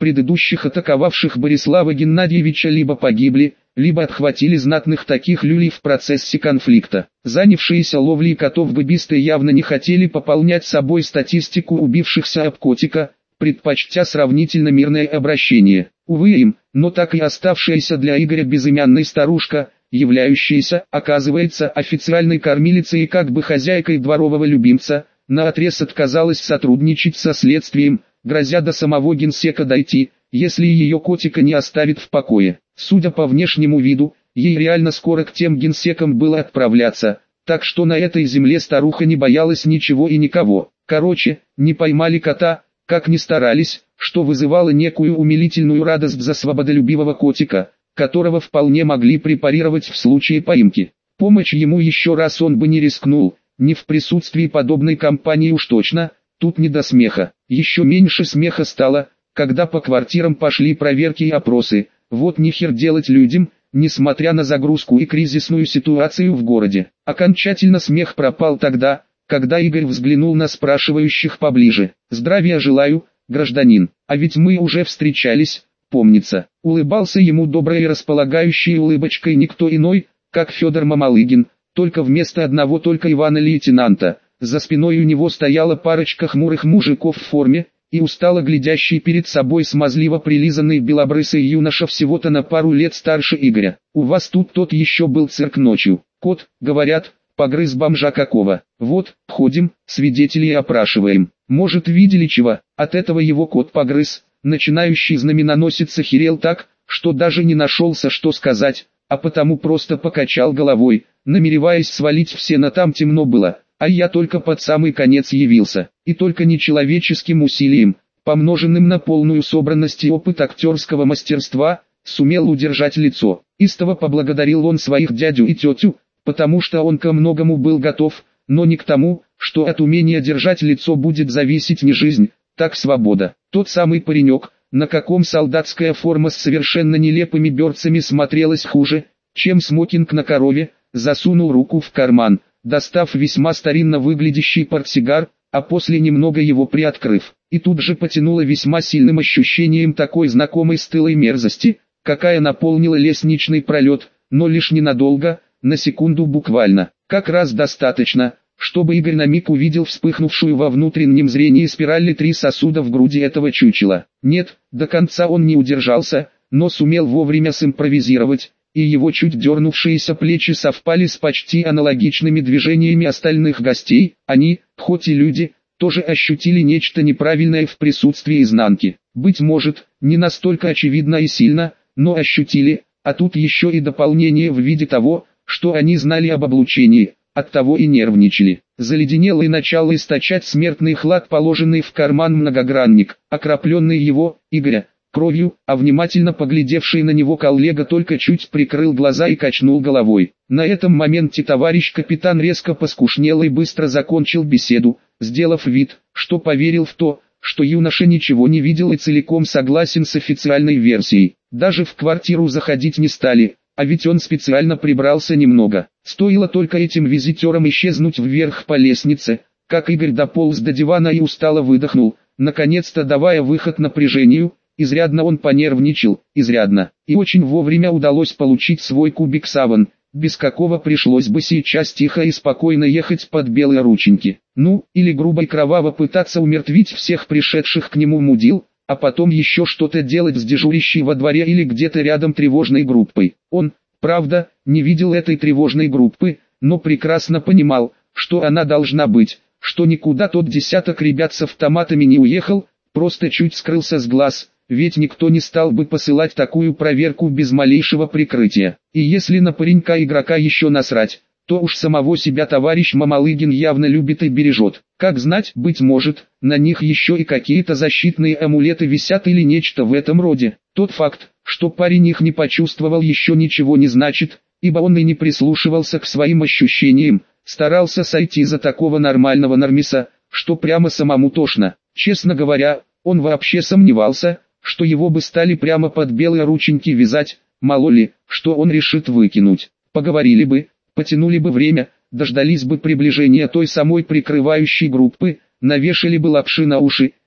предыдущих атаковавших Борислава Геннадьевича либо погибли, либо отхватили знатных таких люлей в процессе конфликта. Занявшиеся ловлей котов-бобисты явно не хотели пополнять собой статистику убившихся об котика, предпочтя сравнительно мирное обращение. Увы им, но так и оставшаяся для Игоря безымянной старушка, являющаяся, оказывается, официальной кормилицей и как бы хозяйкой дворового любимца, наотрез отказалась сотрудничать со следствием, грозя до самого генсека дойти, если ее котика не оставит в покое. Судя по внешнему виду, ей реально скоро к тем генсекам было отправляться, так что на этой земле старуха не боялась ничего и никого. Короче, не поймали кота, как ни старались, что вызывало некую умилительную радость за свободолюбивого котика, которого вполне могли препарировать в случае поимки. Помочь ему еще раз он бы не рискнул, не в присутствии подобной компании уж точно, тут не до смеха. Еще меньше смеха стало, когда по квартирам пошли проверки и опросы. Вот нихер делать людям, несмотря на загрузку и кризисную ситуацию в городе. Окончательно смех пропал тогда, когда Игорь взглянул на спрашивающих поближе. «Здравия желаю, гражданин, а ведь мы уже встречались, помнится». Улыбался ему доброй и располагающей улыбочкой никто иной, как Федор Мамалыгин, только вместо одного только Ивана-лейтенанта. За спиной у него стояла парочка хмурых мужиков в форме, и устало глядящий перед собой смазливо прилизанный белобрысый юноша всего-то на пару лет старше Игоря. «У вас тут тот еще был цирк ночью. Кот, говорят, погрыз бомжа какого. Вот, ходим, свидетелей опрашиваем. Может, видели чего?» От этого его кот погрыз. Начинающий знаменоносец охерел так, что даже не нашелся что сказать, а потому просто покачал головой, намереваясь свалить все на «там темно было». А я только под самый конец явился, и только нечеловеческим усилием, помноженным на полную собранность и опыт актерского мастерства, сумел удержать лицо. Истово поблагодарил он своих дядю и тетю, потому что он ко многому был готов, но не к тому, что от умения держать лицо будет зависеть не жизнь, так свобода. Тот самый паренек, на каком солдатская форма с совершенно нелепыми берцами смотрелась хуже, чем смокинг на корове, засунул руку в карман, достав весьма старинно выглядящий портсигар, а после немного его приоткрыв, и тут же потянуло весьма сильным ощущением такой знакомой стылой мерзости, какая наполнила лестничный пролет, но лишь ненадолго, на секунду буквально. Как раз достаточно, чтобы Игорь на миг увидел вспыхнувшую во внутреннем зрении спирали 3 сосуда в груди этого чучела. Нет, до конца он не удержался, но сумел вовремя симпровизировать, и его чуть дернувшиеся плечи совпали с почти аналогичными движениями остальных гостей. Они, хоть и люди, тоже ощутили нечто неправильное в присутствии изнанки. Быть может, не настолько очевидно и сильно, но ощутили, а тут еще и дополнение в виде того, что они знали об облучении, оттого и нервничали. Заледенело и начало источать смертный хлад, положенный в карман многогранник, окропленный его, Игоря, кровью, а внимательно поглядевший на него коллега только чуть прикрыл глаза и качнул головой. На этом моменте товарищ капитан резко поскушнел и быстро закончил беседу, сделав вид, что поверил в то, что юноша ничего не видел и целиком согласен с официальной версией. Даже в квартиру заходить не стали, а ведь он специально прибрался немного. Стоило только этим визитерам исчезнуть вверх по лестнице, как Игорь дополз до дивана и устало выдохнул, наконец-то давая выход напряжению. Изрядно он понервничал, изрядно, и очень вовремя удалось получить свой кубик саван, без какого пришлось бы сейчас тихо и спокойно ехать под белые рученьки. Ну, или грубо и кроваво пытаться умертвить всех пришедших к нему мудил, а потом еще что-то делать с дежурящей во дворе или где-то рядом тревожной группой. Он, правда, не видел этой тревожной группы, но прекрасно понимал, что она должна быть, что никуда тот десяток ребят с автоматами не уехал, просто чуть скрылся с глаз. Ведь никто не стал бы посылать такую проверку без малейшего прикрытия. И если на паренька-игрока еще насрать, то уж самого себя товарищ Мамалыгин явно любит и бережет. Как знать, быть может, на них еще и какие-то защитные амулеты висят или нечто в этом роде. Тот факт, что парень их не почувствовал, еще ничего не значит, ибо он и не прислушивался к своим ощущениям, старался сойти за такого нормального нормиса, что прямо самому тошно. Честно говоря, он вообще сомневался, что его бы стали прямо под белые рученьки вязать, мало ли, что он решит выкинуть. Поговорили бы, потянули бы время, дождались бы приближения той самой прикрывающей группы, навешали бы лапши на уши,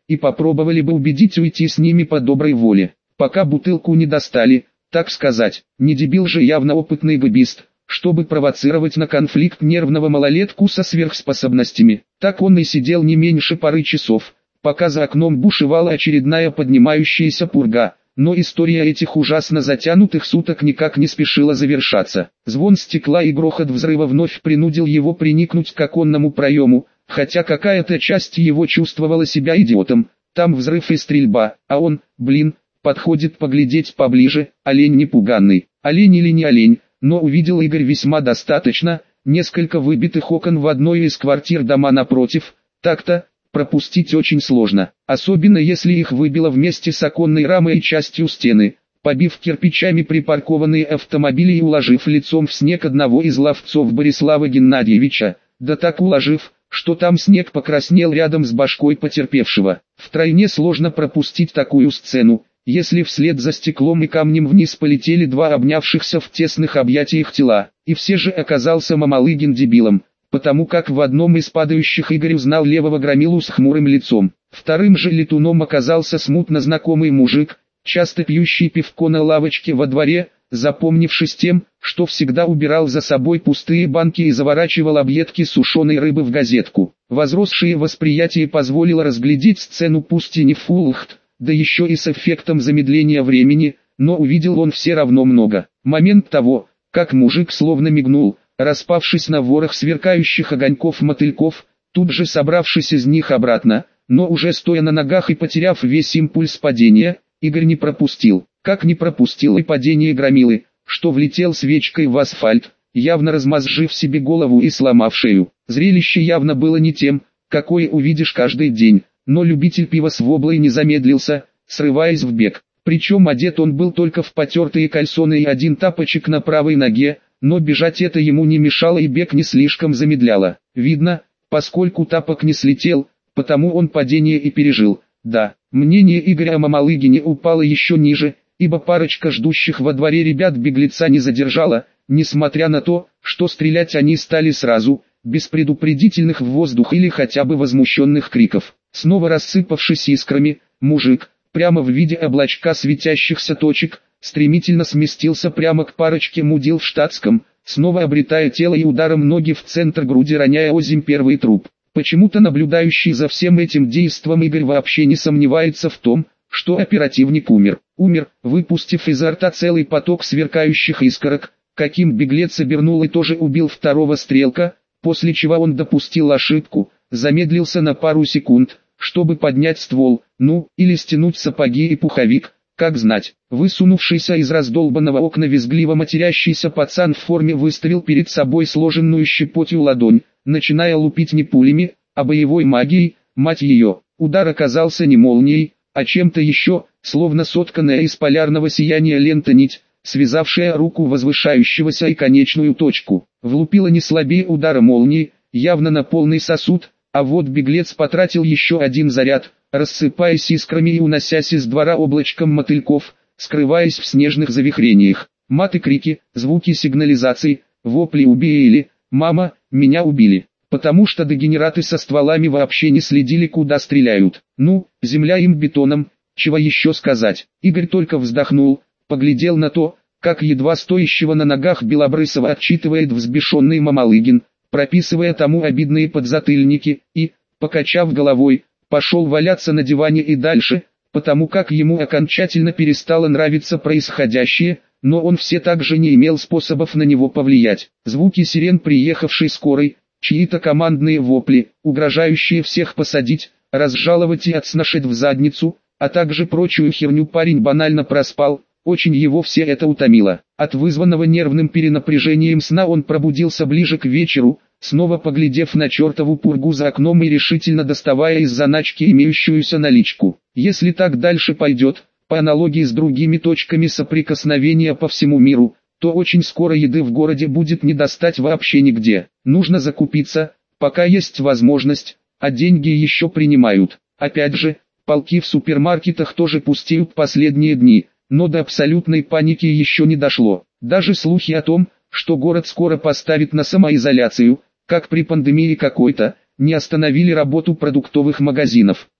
и попробовали бы убедить уйти с ними по доброй воле, пока бутылку не достали, так сказать. Не дебил же явно опытный габист, чтобы провоцировать на конфликт нервного малолетку со сверхспособностями. Так он и сидел не меньше пары часов, пока за окном бушевала очередная поднимающаяся пурга. Но история этих ужасно затянутых суток никак не спешила завершаться. Звон стекла и грохот взрыва вновь принудил его приникнуть к оконному проему, хотя какая-то часть его чувствовала себя идиотом. Там взрыв и стрельба, а он, подходит поглядеть поближе. Олень непуганный, олень или не олень, но увидел Игорь весьма достаточно, несколько выбитых окон в одной из квартир дома напротив, так-то, пропустить очень сложно, особенно если их выбило вместе с оконной рамой и частью стены, побив кирпичами припаркованные автомобили и уложив лицом в снег одного из ловцов Борислава Геннадьевича, да так уложив, что там снег покраснел рядом с башкой потерпевшего. Втройне сложно пропустить такую сцену, если вслед за стеклом и камнем вниз полетели два обнявшихся в тесных объятиях тела, и все же оказался Мамалыгин дебилом, потому как в одном из падающих Игорь узнал левого громилу с хмурым лицом. Вторым же летуном оказался смутно знакомый мужик, часто пьющий пивко на лавочке во дворе, запомнившись тем, что всегда убирал за собой пустые банки и заворачивал объедки сушеной рыбы в газетку. Возросшее восприятие позволило разглядеть сцену пусть и не в Full HD, да еще и с эффектом замедления времени, но увидел он все равно много. Момент того, как мужик словно мигнул, распавшись на ворох сверкающих огоньков-мотыльков, тут же собравшись из них обратно, но уже стоя на ногах и потеряв весь импульс падения, Игорь не пропустил, как не пропустил и падение громилы, что влетел свечкой в асфальт, явно размозжив себе голову и сломав шею. Зрелище явно было не тем, какое увидишь каждый день, но любитель пива с воблой не замедлился, срываясь в бег. Причем одет он был только в потертые кальсоны и один тапочек на правой ноге, но бежать это ему не мешало и бег не слишком замедляло. Видно, поскольку тапок не слетел, потому он падение и пережил. Да, мнение Игоря о Мамалыгине упало еще ниже, ибо парочка ждущих во дворе ребят беглеца не задержала, несмотря на то, что стрелять они стали сразу, без предупредительных в воздух или хотя бы возмущенных криков. Снова рассыпавшись искрами, мужик, прямо в виде облачка светящихся точек, стремительно сместился прямо к парочке мудил в штатском, снова обретая тело и ударом ноги в центр груди роняя озимь первый труп. Почему-то наблюдающий за всем этим действом Игорь вообще не сомневается в том, что оперативник умер. Умер, выпустив изо рта целый поток сверкающих искорок, каким беглец обернул и тоже убил второго стрелка, после чего он допустил ошибку, замедлился на пару секунд, чтобы поднять ствол, или стянуть сапоги и пуховик. Как знать, высунувшийся из раздолбанного окна визгливо матерящийся пацан в форме выставил перед собой сложенную щепотью ладонь, начиная лупить не пулями, а боевой магией, мать ее. Удар оказался не молнией, а чем-то еще, словно сотканная из полярного сияния лента нить, связавшая руку возвышающегося и конечную точку. Влупила не слабее удара молнии, явно на полный сосуд, а вот беглец потратил еще один заряд, рассыпаясь искрами и уносясь из двора облачком мотыльков, скрываясь в снежных завихрениях. Мат и крики, звуки сигнализации, вопли «убили», «мама, меня убили», потому что дегенераты со стволами вообще не следили куда стреляют. Земля им бетоном, чего еще сказать. Игорь только вздохнул, поглядел на то, как едва стоящего на ногах Белобрысова отчитывает взбешенный Мамалыгин, прописывая тому обидные подзатыльники, и, покачав головой, пошел валяться на диване и дальше, потому как ему окончательно перестало нравиться происходящее, но он все так же не имел способов на него повлиять. Звуки сирен приехавшей скорой, чьи-то командные вопли, угрожающие всех посадить, разжаловать и отсношить в задницу, а также прочую херню парень банально проспал, очень его все это утомило. От вызванного нервным перенапряжением сна он пробудился ближе к вечеру, снова поглядев на чертову пургу за окном и решительно доставая из заначки имеющуюся наличку. Если так дальше пойдет, по аналогии с другими точками соприкосновения по всему миру, то очень скоро еды в городе будет не достать вообще нигде. Нужно закупиться, пока есть возможность, а деньги еще принимают. Опять же, полки в супермаркетах тоже пустеют последние дни, но до абсолютной паники еще не дошло. Даже слухи о том, что город скоро поставит на самоизоляцию, как при пандемии какой-то, не остановили работу продуктовых магазинов.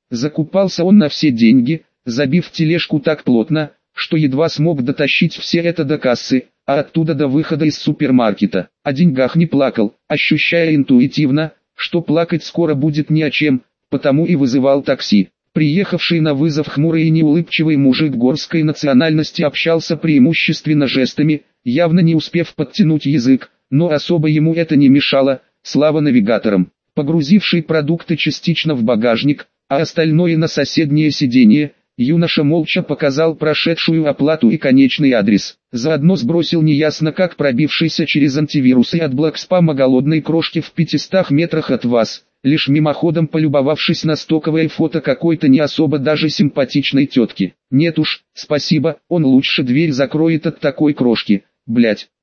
Закупался он на все деньги, забив тележку так плотно, что едва смог дотащить все это до кассы, а оттуда до выхода из супермаркета. О деньгах не плакал, ощущая интуитивно, что плакать скоро будет ни о чем, потому и вызывал такси. Приехавший на вызов хмурый и неулыбчивый мужик горской национальности общался преимущественно жестами, явно не успев подтянуть язык, но особо ему это не мешало, слава навигаторам. Погрузивший продукты частично в багажник, а остальное на соседнее сиденье, юноша молча показал прошедшую оплату и конечный адрес. Заодно сбросил неясно как пробившийся через антивирусы от блэкспама голодной крошки в 500 метрах от вас, лишь мимоходом полюбовавшись на стоковое фото какой-то не особо даже симпатичной тетки. Нет уж, спасибо, он лучше дверь закроет от такой крошки, блять.